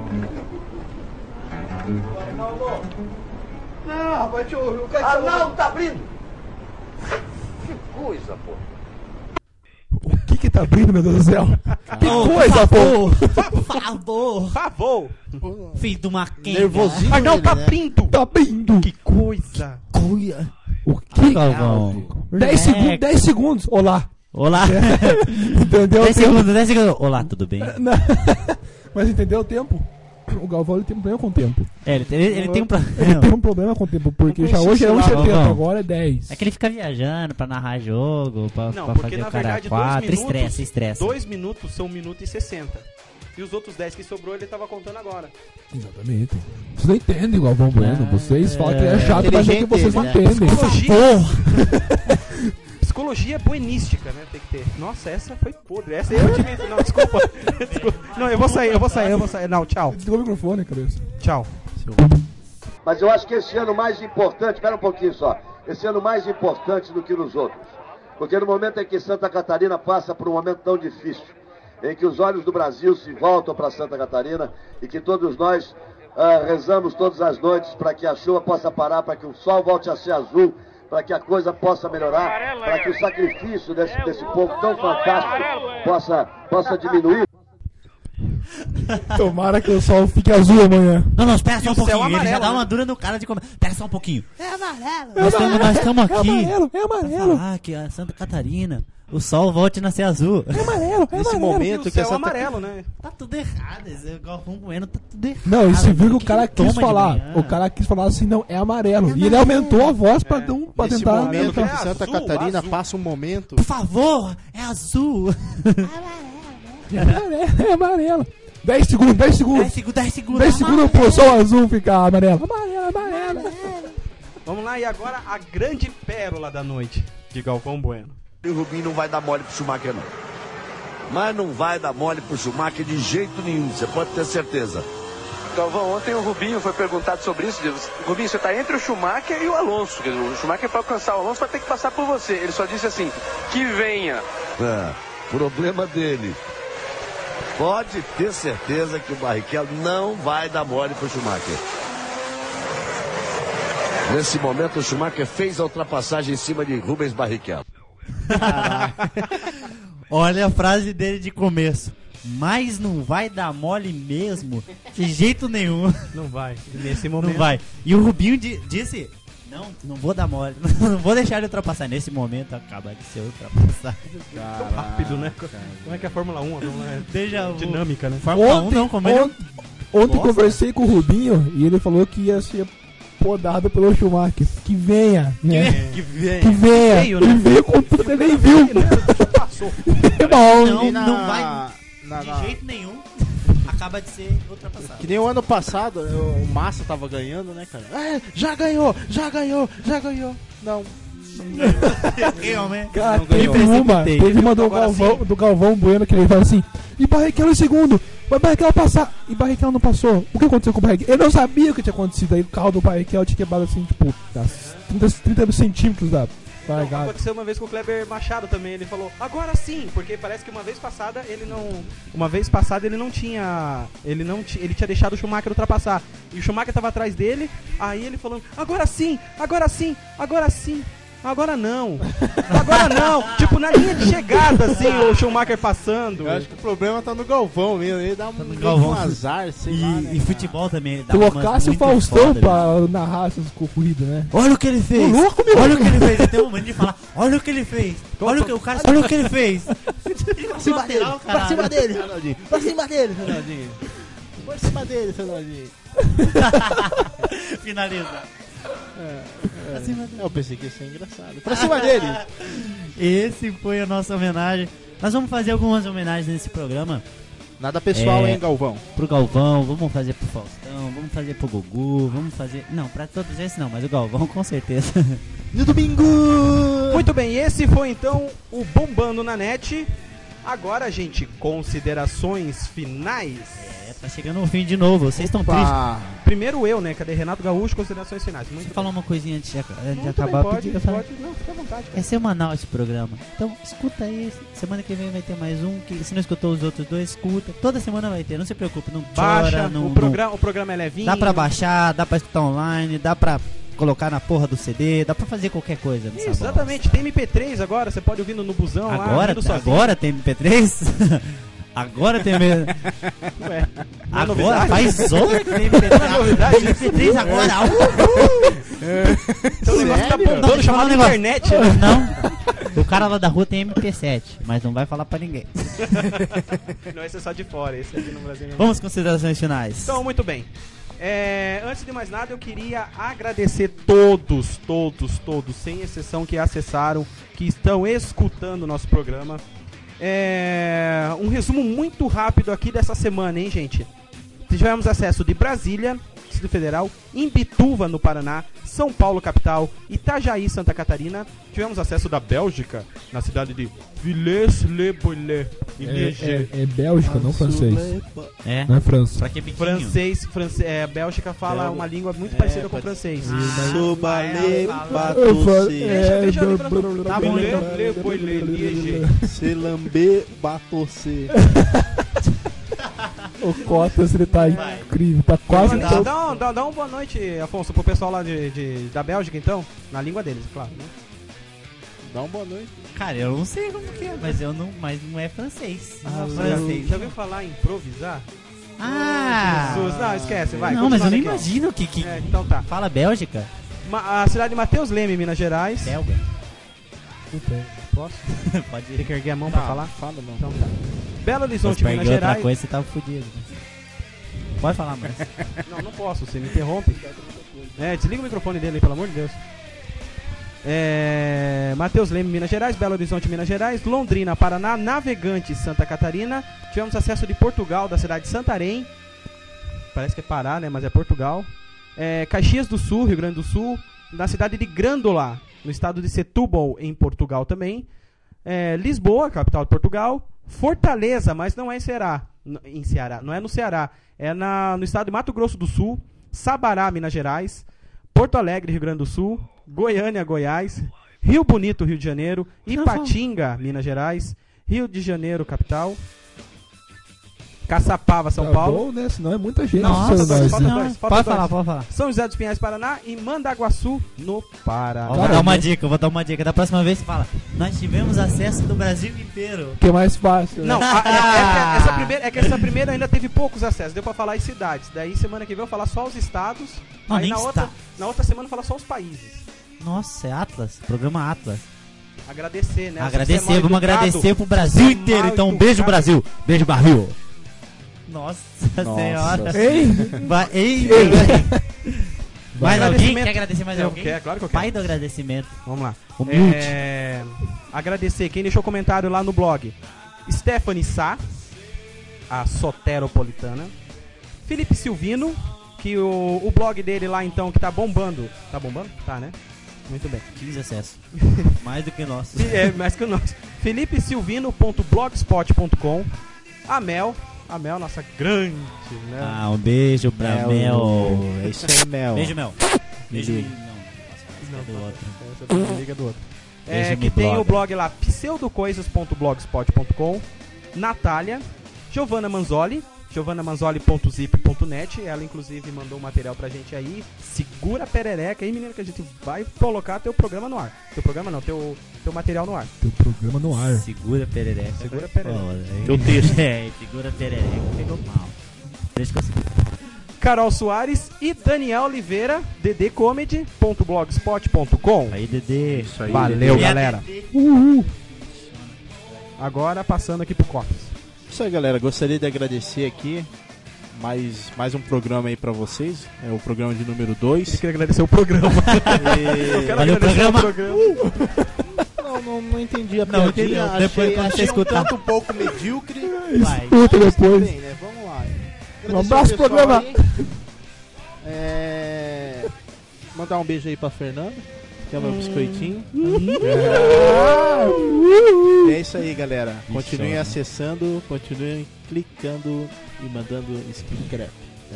Não, rapaz, o cara... Arnaldo tá abrindo. Que coisa, pô. O que tá abrindo, meu Deus do céu? Que coisa, pô! Por favor. Favor! Filho de uma quenga. Nervosinho Mas não, ele, tá né? abrindo! Tá abrindo! Que coisa! O que? Galvão. 10 segundos, 10 segundos. Olá. Olá. Entendeu 10 o tempo? segundos, 10 segundos. Olá, tudo bem? Não. Mas entendeu o tempo? O Galvão ele tem um problema com o tempo. É, ele tem um Ele problema. tem um problema com o tempo, porque Não já hoje é precisa 1,70, Galvão. agora é 10. É que ele fica viajando pra narrar jogo, pra Não, pra porque fazer na o cara verdade 2 4. minutos. Estressa. 2 minutos são 1 minuto e 60. E os outros 10 que sobrou ele tava contando agora. Exatamente. Vocês não entendem, Galvão Bueno. Vocês falam que é chato, mas é que inteligente vocês não ele, né? entendem. Psicologia. Psicologia buenística, né? Tem que ter. Nossa, essa foi podre. Essa eu te meto. Não, desculpa. Desculpa. Não, eu vou sair. Não, tchau. Desligou o microfone, cabeça. Tchau. Mas eu acho que esse ano mais importante, espera um pouquinho só, esse ano mais importante do que nos outros. Porque no momento em que Santa Catarina passa por um momento tão difícil, em que os olhos do Brasil se voltam para Santa Catarina e que todos nós rezamos todas as noites para que a chuva possa parar, para que o sol volte a ser azul, para que a coisa possa melhorar, para que o sacrifício desse povo tão fantástico possa diminuir. Tomara que o sol fique azul amanhã. Não, espera só um o céu pouquinho. Ele já amarelo, dá né? uma dura no cara de comer. Espera só um pouquinho. É Nós estamos aqui. amarelo, é Pra amarelo. falar que a Santa Catarina, o sol volte a nascer azul. É amarelo, é Nesse amarelo. E momento o que céu essa amarelo, né? Tá tudo errado. Esse Galvão Bueno tá tudo errado. Não, e você viu que o que cara ele quis toma de falar. manhã? O cara quis falar assim, não, é amarelo. E ele aumentou a voz pra Nesse tentar. momento É que Santa azul, Catarina azul. passa um momento... Por favor, é azul. É amarelo. 10 segundos, 10 segundos. 10 segundos. 10 segundos pro sol azul ficar amarelo. Amarelo. Vamos lá, e agora a grande pérola da noite de Galvão Bueno. E o Rubinho não vai dar mole pro Schumacher, não. Mas não vai dar mole pro Schumacher de jeito nenhum, você pode ter certeza. Galvão, ontem o Rubinho foi perguntado sobre isso. Rubinho, você está entre o Schumacher e o Alonso. Quer dizer, o Schumacher, para alcançar o Alonso, vai ter que passar por você. Ele só disse assim, que venha. Problema dele. Pode ter certeza que o Barrichello não vai dar mole pro Schumacher. Nesse momento, o Schumacher fez a ultrapassagem em cima de Rubens Barrichello. Olha a frase dele de começo. Mas não vai dar mole mesmo? De jeito nenhum. Não vai. Nesse momento. Não vai. E o Rubinho disse... Não vou dar mole. Não vou deixar ele ultrapassar. Nesse momento acaba de ser ultrapassado. Tão rápido, né? Como é que é a Fórmula 1? Não é Déjà vu. dinâmica, né? Fórmula 1 não, como ele... Ontem Nossa. conversei com o Rubinho e ele falou que ia ser podado pelo Schumacher. Que venha, né? Que vem. Que venha. Veio, né? Ele veio com tudo que ele nem viu. Passou. Bom, Não, E na- não vai na- de na- jeito nenhum. Acaba de ser ultrapassado. Que nem o ano passado, o Massa tava ganhando, né, cara? Já ganhou. Não. Realmente. Cara, Não teve ganhou. uma do Agora do Galvão Bueno que ele fala assim: e Barrichello em segundo, vai Barrichello passar. E Barrichello não passou. O que aconteceu com o Barrichello? Ele não sabia o que tinha acontecido. Aí o carro do Barrichello tinha quebrado assim, tipo, 30 centímetros Não, Largado. aconteceu uma vez com o Kleber Machado também, ele falou, agora sim, porque parece que uma vez passada ele não tinha, ele tinha deixado o Schumacher ultrapassar, e o Schumacher tava atrás dele, aí ele falando, agora sim, agora sim, agora sim. Agora não. Tipo, na linha de chegada, assim, o Schumacher passando. Eu acho que o problema tá no Galvão mesmo. Ele dá no meio Galvão. um azar, sei lá, né, E futebol também. Dá Colocasse o umas muito Faustão foda, pra narrar essas corridas, né? Olha o que ele fez! Ô, louco, meu! Olha o que ele fez! Ele tem um momento de falar: olha o que ele fez! Olha o que o cara, olha o que ele fez! Pra cima dele, pra cima dele, Ronaldinho. Pra cima dele, Ronaldinho. Por cima dele, Ronaldinho. Finaliza. Eu pensei que ia ser engraçado. Pra cima dele. Esse foi a nossa homenagem. Nós vamos fazer algumas homenagens nesse programa. Nada pessoal, hein, Galvão? Pro Galvão, vamos fazer pro Faustão, vamos fazer pro Gugu, vamos fazer... Não, pra todos esses não, mas o Galvão com certeza. No domingo! Muito bem, esse foi então o Bombando na Net. Agora, gente, considerações finais. Tá chegando o fim de novo, vocês estão tristes. Primeiro eu, né? Cadê Renato Gaúcho, considerações finais. Deixa eu falar uma coisinha antes de Muito acabar. bem, pode, Eu falo- não, fica à vontade. É semanal esse programa. Então escuta aí. Semana que vem vai ter mais um. Que se não escutou os outros dois, escuta. Toda semana vai ter, não se preocupe. Não Baixa, chora, não, o programa é levinho. dá pra baixar, dá pra escutar online, dá pra colocar na porra do CD, dá pra fazer qualquer coisa nessa Exatamente, tem MP3 agora, você pode ouvir no busão bosta. lá, ouvindo sozinho. Agora tem MP3? Agora tem mesmo. Ué, não é Agora novidade? faz hora que tem MP3. Não é novidade? Tem MP3 agora. Então o negócio tá bombando, Deixa eu falar chamado um negócio. internet, né? Não. O cara lá da rua tem MP7, mas não vai falar pra ninguém. Não, esse é só de fora, esse aqui no Brasil não. Vamos às considerações finais. Então, muito bem. Antes de mais nada, eu queria agradecer todos, sem exceção, que acessaram, que estão escutando o nosso programa. Um resumo muito rápido aqui dessa semana, hein, gente? Tivemos acesso de Brasília, Distrito Federal, Imbituva, no Paraná, São Paulo, capital, Itajaí, Santa Catarina. Tivemos acesso da Bélgica, na cidade de Villers-le-Bouillet. É Bélgica, não francês. É. Não é França. Pra que biquinho? Bélgica fala uma língua muito parecida com o francês. Sobalê, Veja ali pra tu. Tá bom, então. Villers-le-Bouillet, Liege. Selambê, Batocê. O Cotas, ele tá incrível, tá quase Dá uma boa noite, Afonso, pro pessoal lá da Bélgica, então, na língua deles, claro. Né? Dá uma boa noite. Cara, eu não sei como que é, mas não é francês. Francês. Já ouviu falar em improvisar? Jesus, não, esquece, vai. Não, mas eu não continua aqui, ó. imagino que Então tá. fala Bélgica. A cidade de Mateus Leme, Minas Gerais. Belga. Posso? Pode Tem que erguer a mão pra falar? Fala não. Então tá. Belo Horizonte, Se Minas outra Gerais. coisa, você tava fudido. Pode falar, mas. Não posso, você me interrompe. Desliga o microfone dele aí, pelo amor de Deus. Mateus Leme, Minas Gerais, Belo Horizonte, Minas Gerais, Londrina, Paraná, Navegantes, Santa Catarina. Tivemos acesso de Portugal, da cidade de Santarém. Parece que é Pará, né? Mas é Portugal. Caxias do Sul, Rio Grande do Sul. Na cidade de Grândola, no estado de Setúbal, em Portugal também. Lisboa, capital de Portugal. Fortaleza, mas não é em Ceará. Não é no Ceará. É no estado de Mato Grosso do Sul. Sabará, Minas Gerais. Porto Alegre, Rio Grande do Sul. Goiânia, Goiás. Rio Bonito, Rio de Janeiro. Ipatinga, Minas Gerais. Rio de Janeiro, capital. Caçapava, São Paulo. Bom, né? Senão é muita gente. Nossa, falta não. dois. Pode falar. São José dos Pinhais, Paraná. E Mandaguaçu, no Paraná. Vou dar uma dica, vou dar uma dica. Da próxima vez você fala: nós tivemos acesso do Brasil inteiro. Que é mais fácil. Né? Não, essa primeira ainda teve poucos acessos. Deu pra falar as cidades. Daí semana que vem eu vou falar só os estados. Não, aí nem na outra semana eu vou falar só os países. Nossa, é Atlas, programa Atlas. Agradecer, né? Agradecer, vamos agradecer pro Brasil inteiro. Então, um beijo, Brasil. Beijo, Brasil. Nossa senhora. Ei! Mais alguém? Agradecimento. Quer agradecer mais alguém? Quero, claro que eu quero. Pai do agradecimento. Vamos lá. Humilde. Agradecer quem deixou comentário lá no blog. Stephanie Sá, a soteropolitana. Felipe Silvino, que o blog dele lá então, que tá bombando. Tá bombando? Tá, né? Muito bem. 15 acessos. Mais do que nós. Mais que o nosso. felipesilvino.blogspot.com. A Mel, nossa grande, né? Um beijo pra Mel. É isso aí, Mel. Beijo, Mel. Beijo. Não, Não, do outro. essa é a liga do outro. Veja-me que tem blog. o blog lá, pseudocoisas.blogspot.com. Natália, Giovanna Manzoli, giovannamanzoli.zip.net. Ela inclusive mandou um material pra gente aí. Segura a perereca aí, menina, que a gente vai colocar teu programa no ar. Teu programa não, teu material no ar. Teu programa no ar. Segura a perereca. Segura a perereca. Teu texto. Segura a perereca, pegou mal. Deixa que eu seguro. Carol Soares e Daniel Oliveira, ddcomedy.blogspot.com. Aí, Dedê. Isso aí. Valeu, E a galera. Dedê? Agora passando aqui pro Copos. Isso aí, galera. Gostaria de agradecer aqui mais um programa aí pra vocês. É o programa de número 2. Eu queria agradecer o programa. Eu quero Valeu, agradecer programa. Não entendi a Não, piadinha. entendeu. Depois quando você achei um escutar. tanto um pouco medíocre. Vai. Escuta Mas tudo depois. bem, né? Vamos lá. Um abraço, Agradecer ao pessoal programa. aí. Mandar um beijo aí pra Fernanda, que é o meu biscoitinho. É isso aí, galera. Continuem acessando, continuem clicando e mandando inscrito.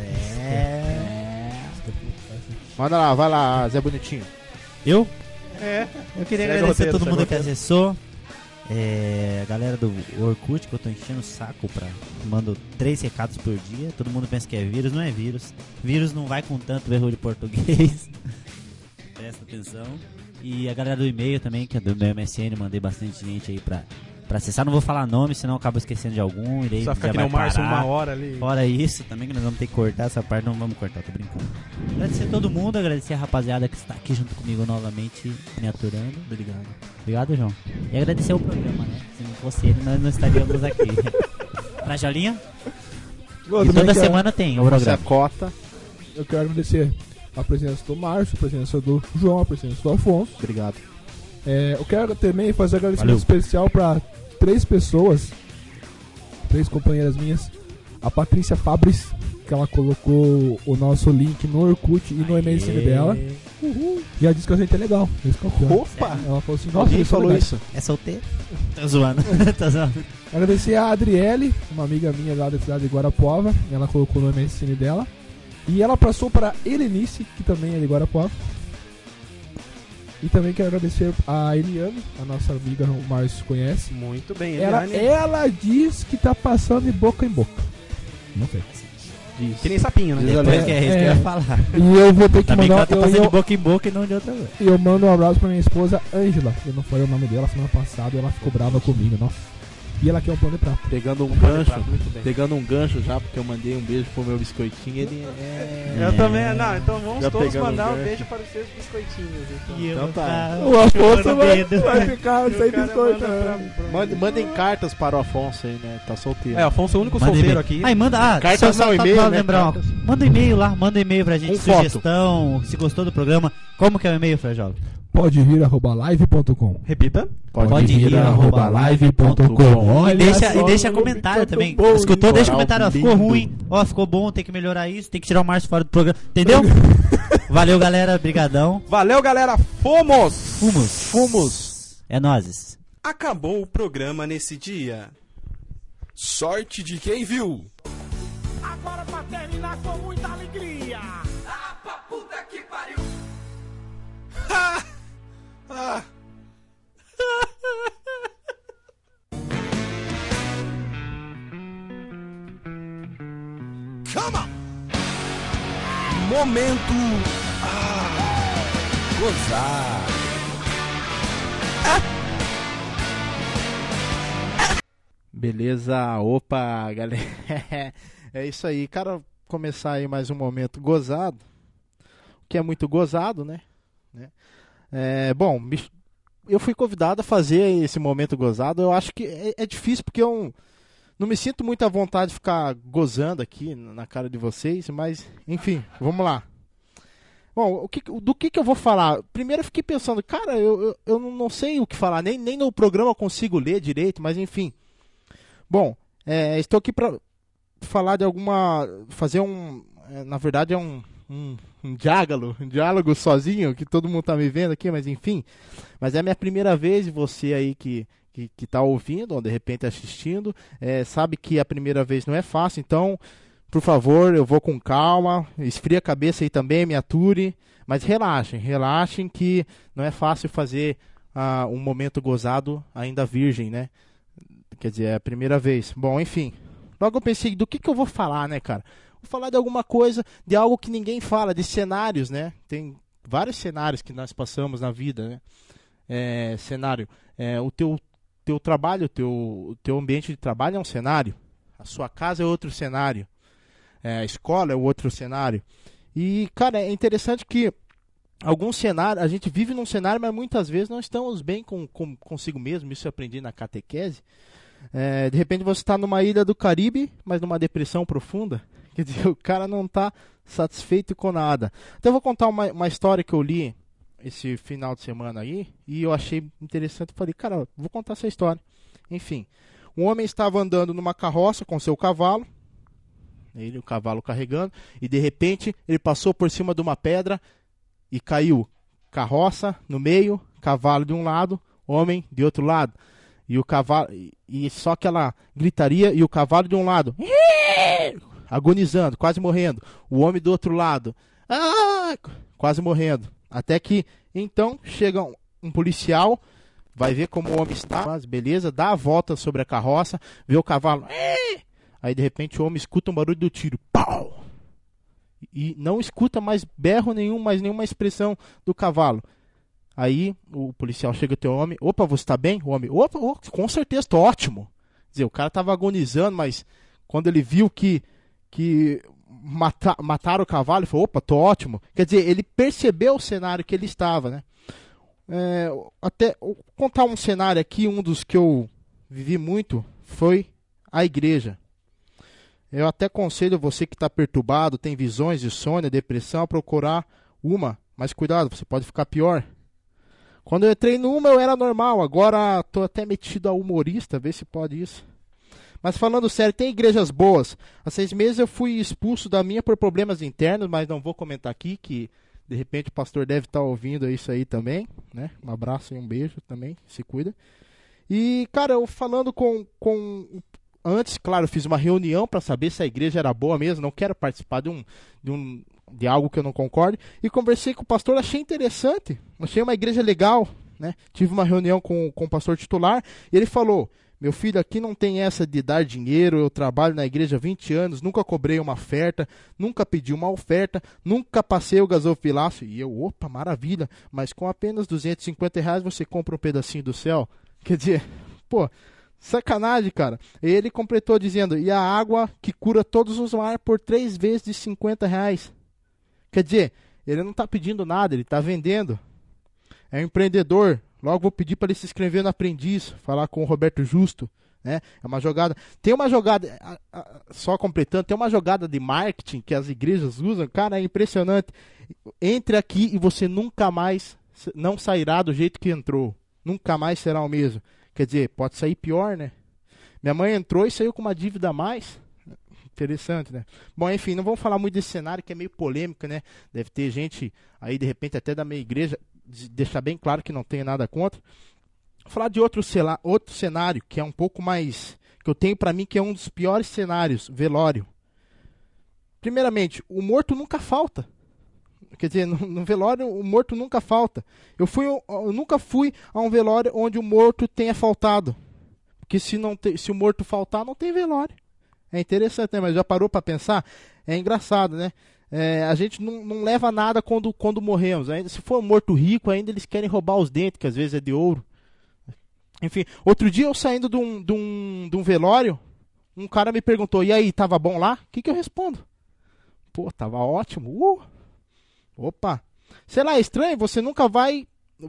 Manda lá, vai lá, Zé Bonitinho. Eu? É. Eu queria Segue o agradecer a roteiro, todo segue mundo o que roteiro. acessou. A galera do Orkut, que eu tô enchendo o saco mando 3 recados por dia. Todo mundo pensa que é vírus, não é vírus. Vírus não vai com tanto erro de português. Presta atenção. E a galera do e-mail também, que é do meu MSN, mandei bastante gente aí pra acessar. Não vou falar nome, senão eu acabo esquecendo de algum. E daí Só ficar já que nem o vai Márcio parar. 1 hora ali. Fora isso, também que nós vamos ter que cortar essa parte, não vamos cortar, tô brincando. Agradecer a todo mundo, agradecer a rapaziada que está aqui junto comigo novamente, me aturando. Obrigado. Obrigado, João. E agradecer o programa, né? Se não fosse ele, nós não estaríamos aqui. Pra Jolinha? E toda semana tem o Você programa. a cota. Eu quero agradecer a presença do Márcio, a presença do João, a presença do Afonso. Obrigado. Eu quero também fazer um agradecimento Valeu. especial para 3 pessoas, 3 companheiras minhas. A Patrícia Fabris, que ela colocou o nosso link no Orkut e no MSN dela. E ela disse que a gente é legal. Esse que é o pior. Opa! Ela falou assim, nossa, Alguém eles são falou legais. isso? É solteiro? Tá zoando. Tá zoando. Agradecer a Adriele, uma amiga minha lá da cidade de Guarapuava. Ela colocou no MSN dela. E ela passou para Helenice, que também é de Guarapuava. E também quero agradecer a Eliane, a nossa amiga, o Márcio conhece. Muito bem, Ela Eliane. diz que tá passando de boca em boca. Não sei. Que nem sapinho, né? Depois que é isso que eu ia falar. E eu vou ter que Também que ela mandar. tá passando de boca em boca e não de outra vez. Eu mando um abraço pra minha esposa, Ângela. Eu não falei o nome dela semana passada e ela ficou brava comigo, nossa. E ela quer um pão de prato. Pegando um gancho, Muito bem. pegando um gancho já, porque eu mandei um beijo pro meu biscoitinho, ele Eu também, não, então vamos Já todos pegando mandar o um gancho. beijo para os seus biscoitinhos. Então. Então tá. O Afonso Chupando vai dedo. ficar sem O cara biscoito. manda pra- Mandem cartas para o Afonso aí, né? Tá solteiro. É, Afonso é o único Manda solteiro e-mail. aqui. Aí manda, Cartas só não, pra e-mail, né? lembrar, ó. Cartas. Manda um e-mail lá, manda um e-mail pra gente, Com foto. sugestão, se gostou do programa. Como que é o e-mail, Frajola? Pode vir @live.com. Repita. Pode ir, @live.com. E deixa comentário também. Escutou? Deixa comentário. Ó, ficou ruim. Ó, ficou bom, tem que melhorar isso. Tem que tirar o Márcio fora do programa. Entendeu? Valeu, galera. Brigadão. Valeu, galera. Fomos! Fomos! É nóis. Acabou o programa nesse dia. Sorte de quem viu. Agora pra terminar com muita alegria. Come on! Momento. Gozar. Beleza, opa, galera. É isso aí, cara. Começar aí mais um momento gozado. O que é muito gozado, né? Bom, eu fui convidado a fazer esse momento gozado. Eu acho que é difícil porque eu não me sinto muito à vontade de ficar gozando aqui na cara de vocês, mas enfim, vamos lá. Bom, do que eu vou falar? Primeiro eu fiquei pensando, cara, eu não sei o que falar, nem no programa eu consigo ler direito, mas enfim. Bom, estou aqui para falar de fazer na verdade é um diálogo sozinho, que todo mundo tá me vendo aqui, mas enfim. Mas é a minha primeira vez, e você aí que tá ouvindo, ou de repente assistindo, sabe que a primeira vez não é fácil, então, por favor, eu vou com calma, esfria a cabeça aí também, me ature, mas relaxem que não é fácil fazer um momento gozado ainda virgem, né? Quer dizer, é a primeira vez. Bom, enfim. Logo eu pensei, do que eu vou falar, né, cara? Vou falar de alguma coisa, de algo que ninguém fala, de cenários, né? Tem vários cenários que nós passamos na vida, né? Cenário. O teu trabalho, o teu ambiente de trabalho é um cenário. A sua casa é outro cenário. A escola é outro cenário. E, cara, é interessante que alguns cenários, a gente vive num cenário, mas muitas vezes não estamos bem consigo mesmo. Isso eu aprendi na catequese. De repente você está numa ilha do Caribe, mas numa depressão profunda. Quer dizer, o cara não está satisfeito com nada. Então eu vou contar uma história que eu li esse final de semana aí, e eu achei interessante. Falei, cara, vou contar essa história. Enfim, um homem estava andando numa carroça com seu cavalo, o cavalo carregando, e de repente ele passou por cima de uma pedra e caiu. Carroça no meio, cavalo de um lado, homem de outro lado. E o cavalo, e só aquela gritaria, e o cavalo de um lado, agonizando, quase morrendo. O homem do outro lado, quase morrendo. Até que, então, chega um policial, vai ver como o homem está, mas beleza, dá a volta sobre a carroça, vê o cavalo, aí de repente o homem escuta um barulho do tiro, pau! E não escuta mais berro nenhum, mais nenhuma expressão do cavalo. Aí o policial chega até o homem, opa, você está bem? O homem, opa, com certeza, estou ótimo. Quer dizer, o cara estava agonizando, mas quando ele viu que mataram o cavalo, ele falou, opa, estou ótimo. Quer dizer, ele percebeu o cenário que ele estava, né? Até contar um cenário aqui, um dos que eu vivi muito, foi a igreja. Eu até aconselho você que está perturbado, tem visões de insônia, depressão, a procurar uma. Mas cuidado, você pode ficar pior. Quando eu entrei numa eu era normal, agora estou até metido a humorista, vê se pode isso. Mas falando sério, tem igrejas boas. Há 6 meses eu fui expulso da minha por problemas internos, mas não vou comentar aqui, que de repente o pastor deve estar ouvindo isso aí também, né? Um abraço e um beijo também, se cuida. E, cara, eu falando antes, claro, eu fiz uma reunião para saber se a igreja era boa mesmo, não quero participar de algo que eu não concorde, e conversei com o pastor, achei interessante, achei uma igreja legal, né? Tive uma reunião com o pastor titular, e ele falou, meu filho, aqui não tem essa de dar dinheiro, eu trabalho na igreja há 20 anos, nunca cobrei uma oferta, nunca pedi uma oferta, nunca passei o gasofilaço, e eu, opa, maravilha, mas com apenas R$250 você compra um pedacinho do céu? Quer dizer, pô, sacanagem, cara. Ele completou dizendo, e a água que cura todos os mares por 3 vezes de R$50. Quer dizer, ele não está pedindo nada, ele está vendendo. É um empreendedor. Logo vou pedir para ele se inscrever no Aprendiz, falar com o Roberto Justo, né? É uma jogada. Tem uma jogada, só completando, tem uma jogada de marketing que as igrejas usam, cara, é impressionante. Entre aqui e você nunca mais não sairá do jeito que entrou. Nunca mais será o mesmo. Quer dizer, pode sair pior, né? Minha mãe entrou e saiu com uma dívida a mais. Interessante, né? Bom, enfim, não vamos falar muito desse cenário que é meio polêmico, né? Deve ter gente aí, de repente, até da minha igreja, deixar bem claro que não tenho nada contra. Vou falar de outro cenário, que é um pouco mais... que eu tenho pra mim que é um dos piores cenários, velório. Primeiramente, o morto nunca falta. Quer dizer, no velório o morto nunca falta. Eu nunca fui a um velório onde o morto tenha faltado. Porque se o morto faltar, não tem velório. É interessante, né? Mas já parou para pensar? É engraçado, né? A gente não leva nada quando morremos. Ainda, se for um morto rico, ainda eles querem roubar os dentes, que às vezes é de ouro. Enfim, outro dia eu saindo de um velório, um cara me perguntou, e aí, tava bom lá? O que eu respondo? Pô, tava ótimo. Opa. Sei lá, é estranho, você nunca vai...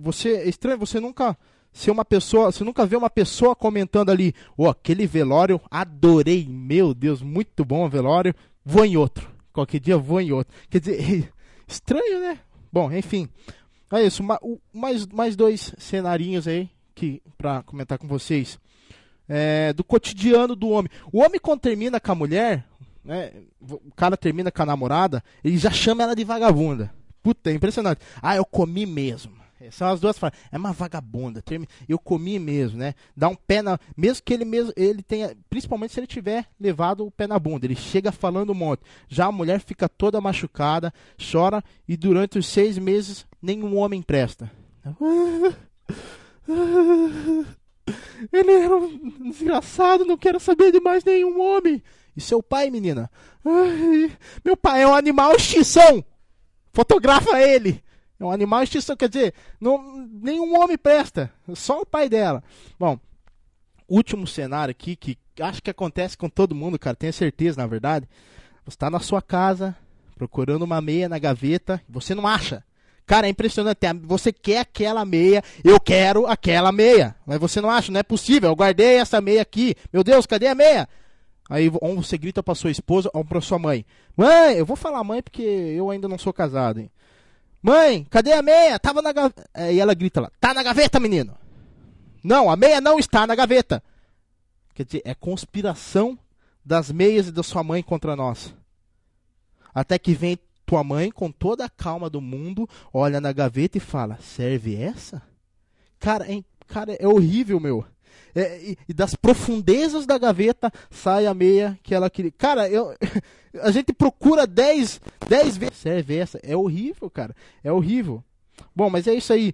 Você nunca... Você nunca vê uma pessoa comentando ali, aquele velório, adorei, meu Deus, muito bom o velório, vou em outro. Qualquer dia vou em outro. Quer dizer, estranho, né? Bom, enfim. É isso, mais 2 cenarinhos aí pra comentar com vocês. Do cotidiano do homem. O homem, quando termina com a mulher, né, o cara termina com a namorada, ele já chama ela de vagabunda. Puta, é impressionante. Eu comi mesmo. São as duas frases. É uma vagabunda. Eu comi mesmo, né? Dá um pé na... Mesmo que ele tenha... Principalmente se ele tiver levado o pé na bunda. Ele chega falando um monte. Já a mulher fica toda machucada, chora, e durante os 6 meses nenhum homem presta. Ele era um desgraçado, não quero saber de mais nenhum homem. E seu pai, menina? Ai, meu pai é um animal extinção. Fotografa ele. É um animal extinção, quer dizer, nenhum homem presta. Só o pai dela. Bom, último cenário aqui, que acho que acontece com todo mundo, cara. Tenho certeza, na verdade. Você está na sua casa, procurando uma meia na gaveta, você não acha. Cara, é impressionante. Você quer aquela meia, eu quero aquela meia. Mas você não acha, não é possível. Eu guardei essa meia aqui. Meu Deus, cadê a meia? Aí você grita pra sua esposa ou pra sua mãe. Mãe, eu vou falar mãe porque eu ainda não sou casado, hein? Mãe, cadê a meia? Tava na gaveta. E ela grita lá, tá na gaveta, menino. Não, a meia não está na gaveta. Quer dizer, é conspiração das meias e da sua mãe contra nós. Até que vem tua mãe, com toda a calma do mundo, olha na gaveta e fala, serve essa? Cara, é horrível, meu. E das profundezas da gaveta sai a meia que ela queria. Cara, a gente procura 10 vezes. Serve essa? É horrível, cara. É horrível. Bom, mas é isso aí.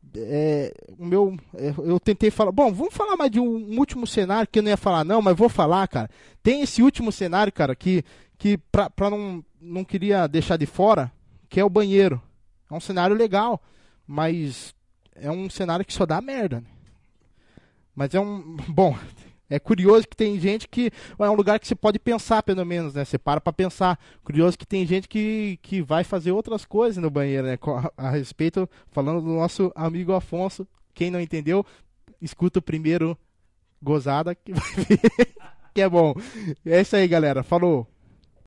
Eu tentei falar. Bom, vamos falar mais de um último cenário que eu não ia falar, não, mas vou falar, cara. Tem esse último cenário, cara, que pra não queria deixar de fora, que é o banheiro. É um cenário legal, mas é um cenário que só dá merda, né? Mas bom, é curioso que tem gente que é um lugar que você pode pensar, pelo menos, né? Você para pra pensar. Curioso que tem gente que vai fazer outras coisas no banheiro, né? A respeito, falando do nosso amigo Afonso. Quem não entendeu, escuta o primeiro gozada que vai ver que é bom. É isso aí, galera. Falou!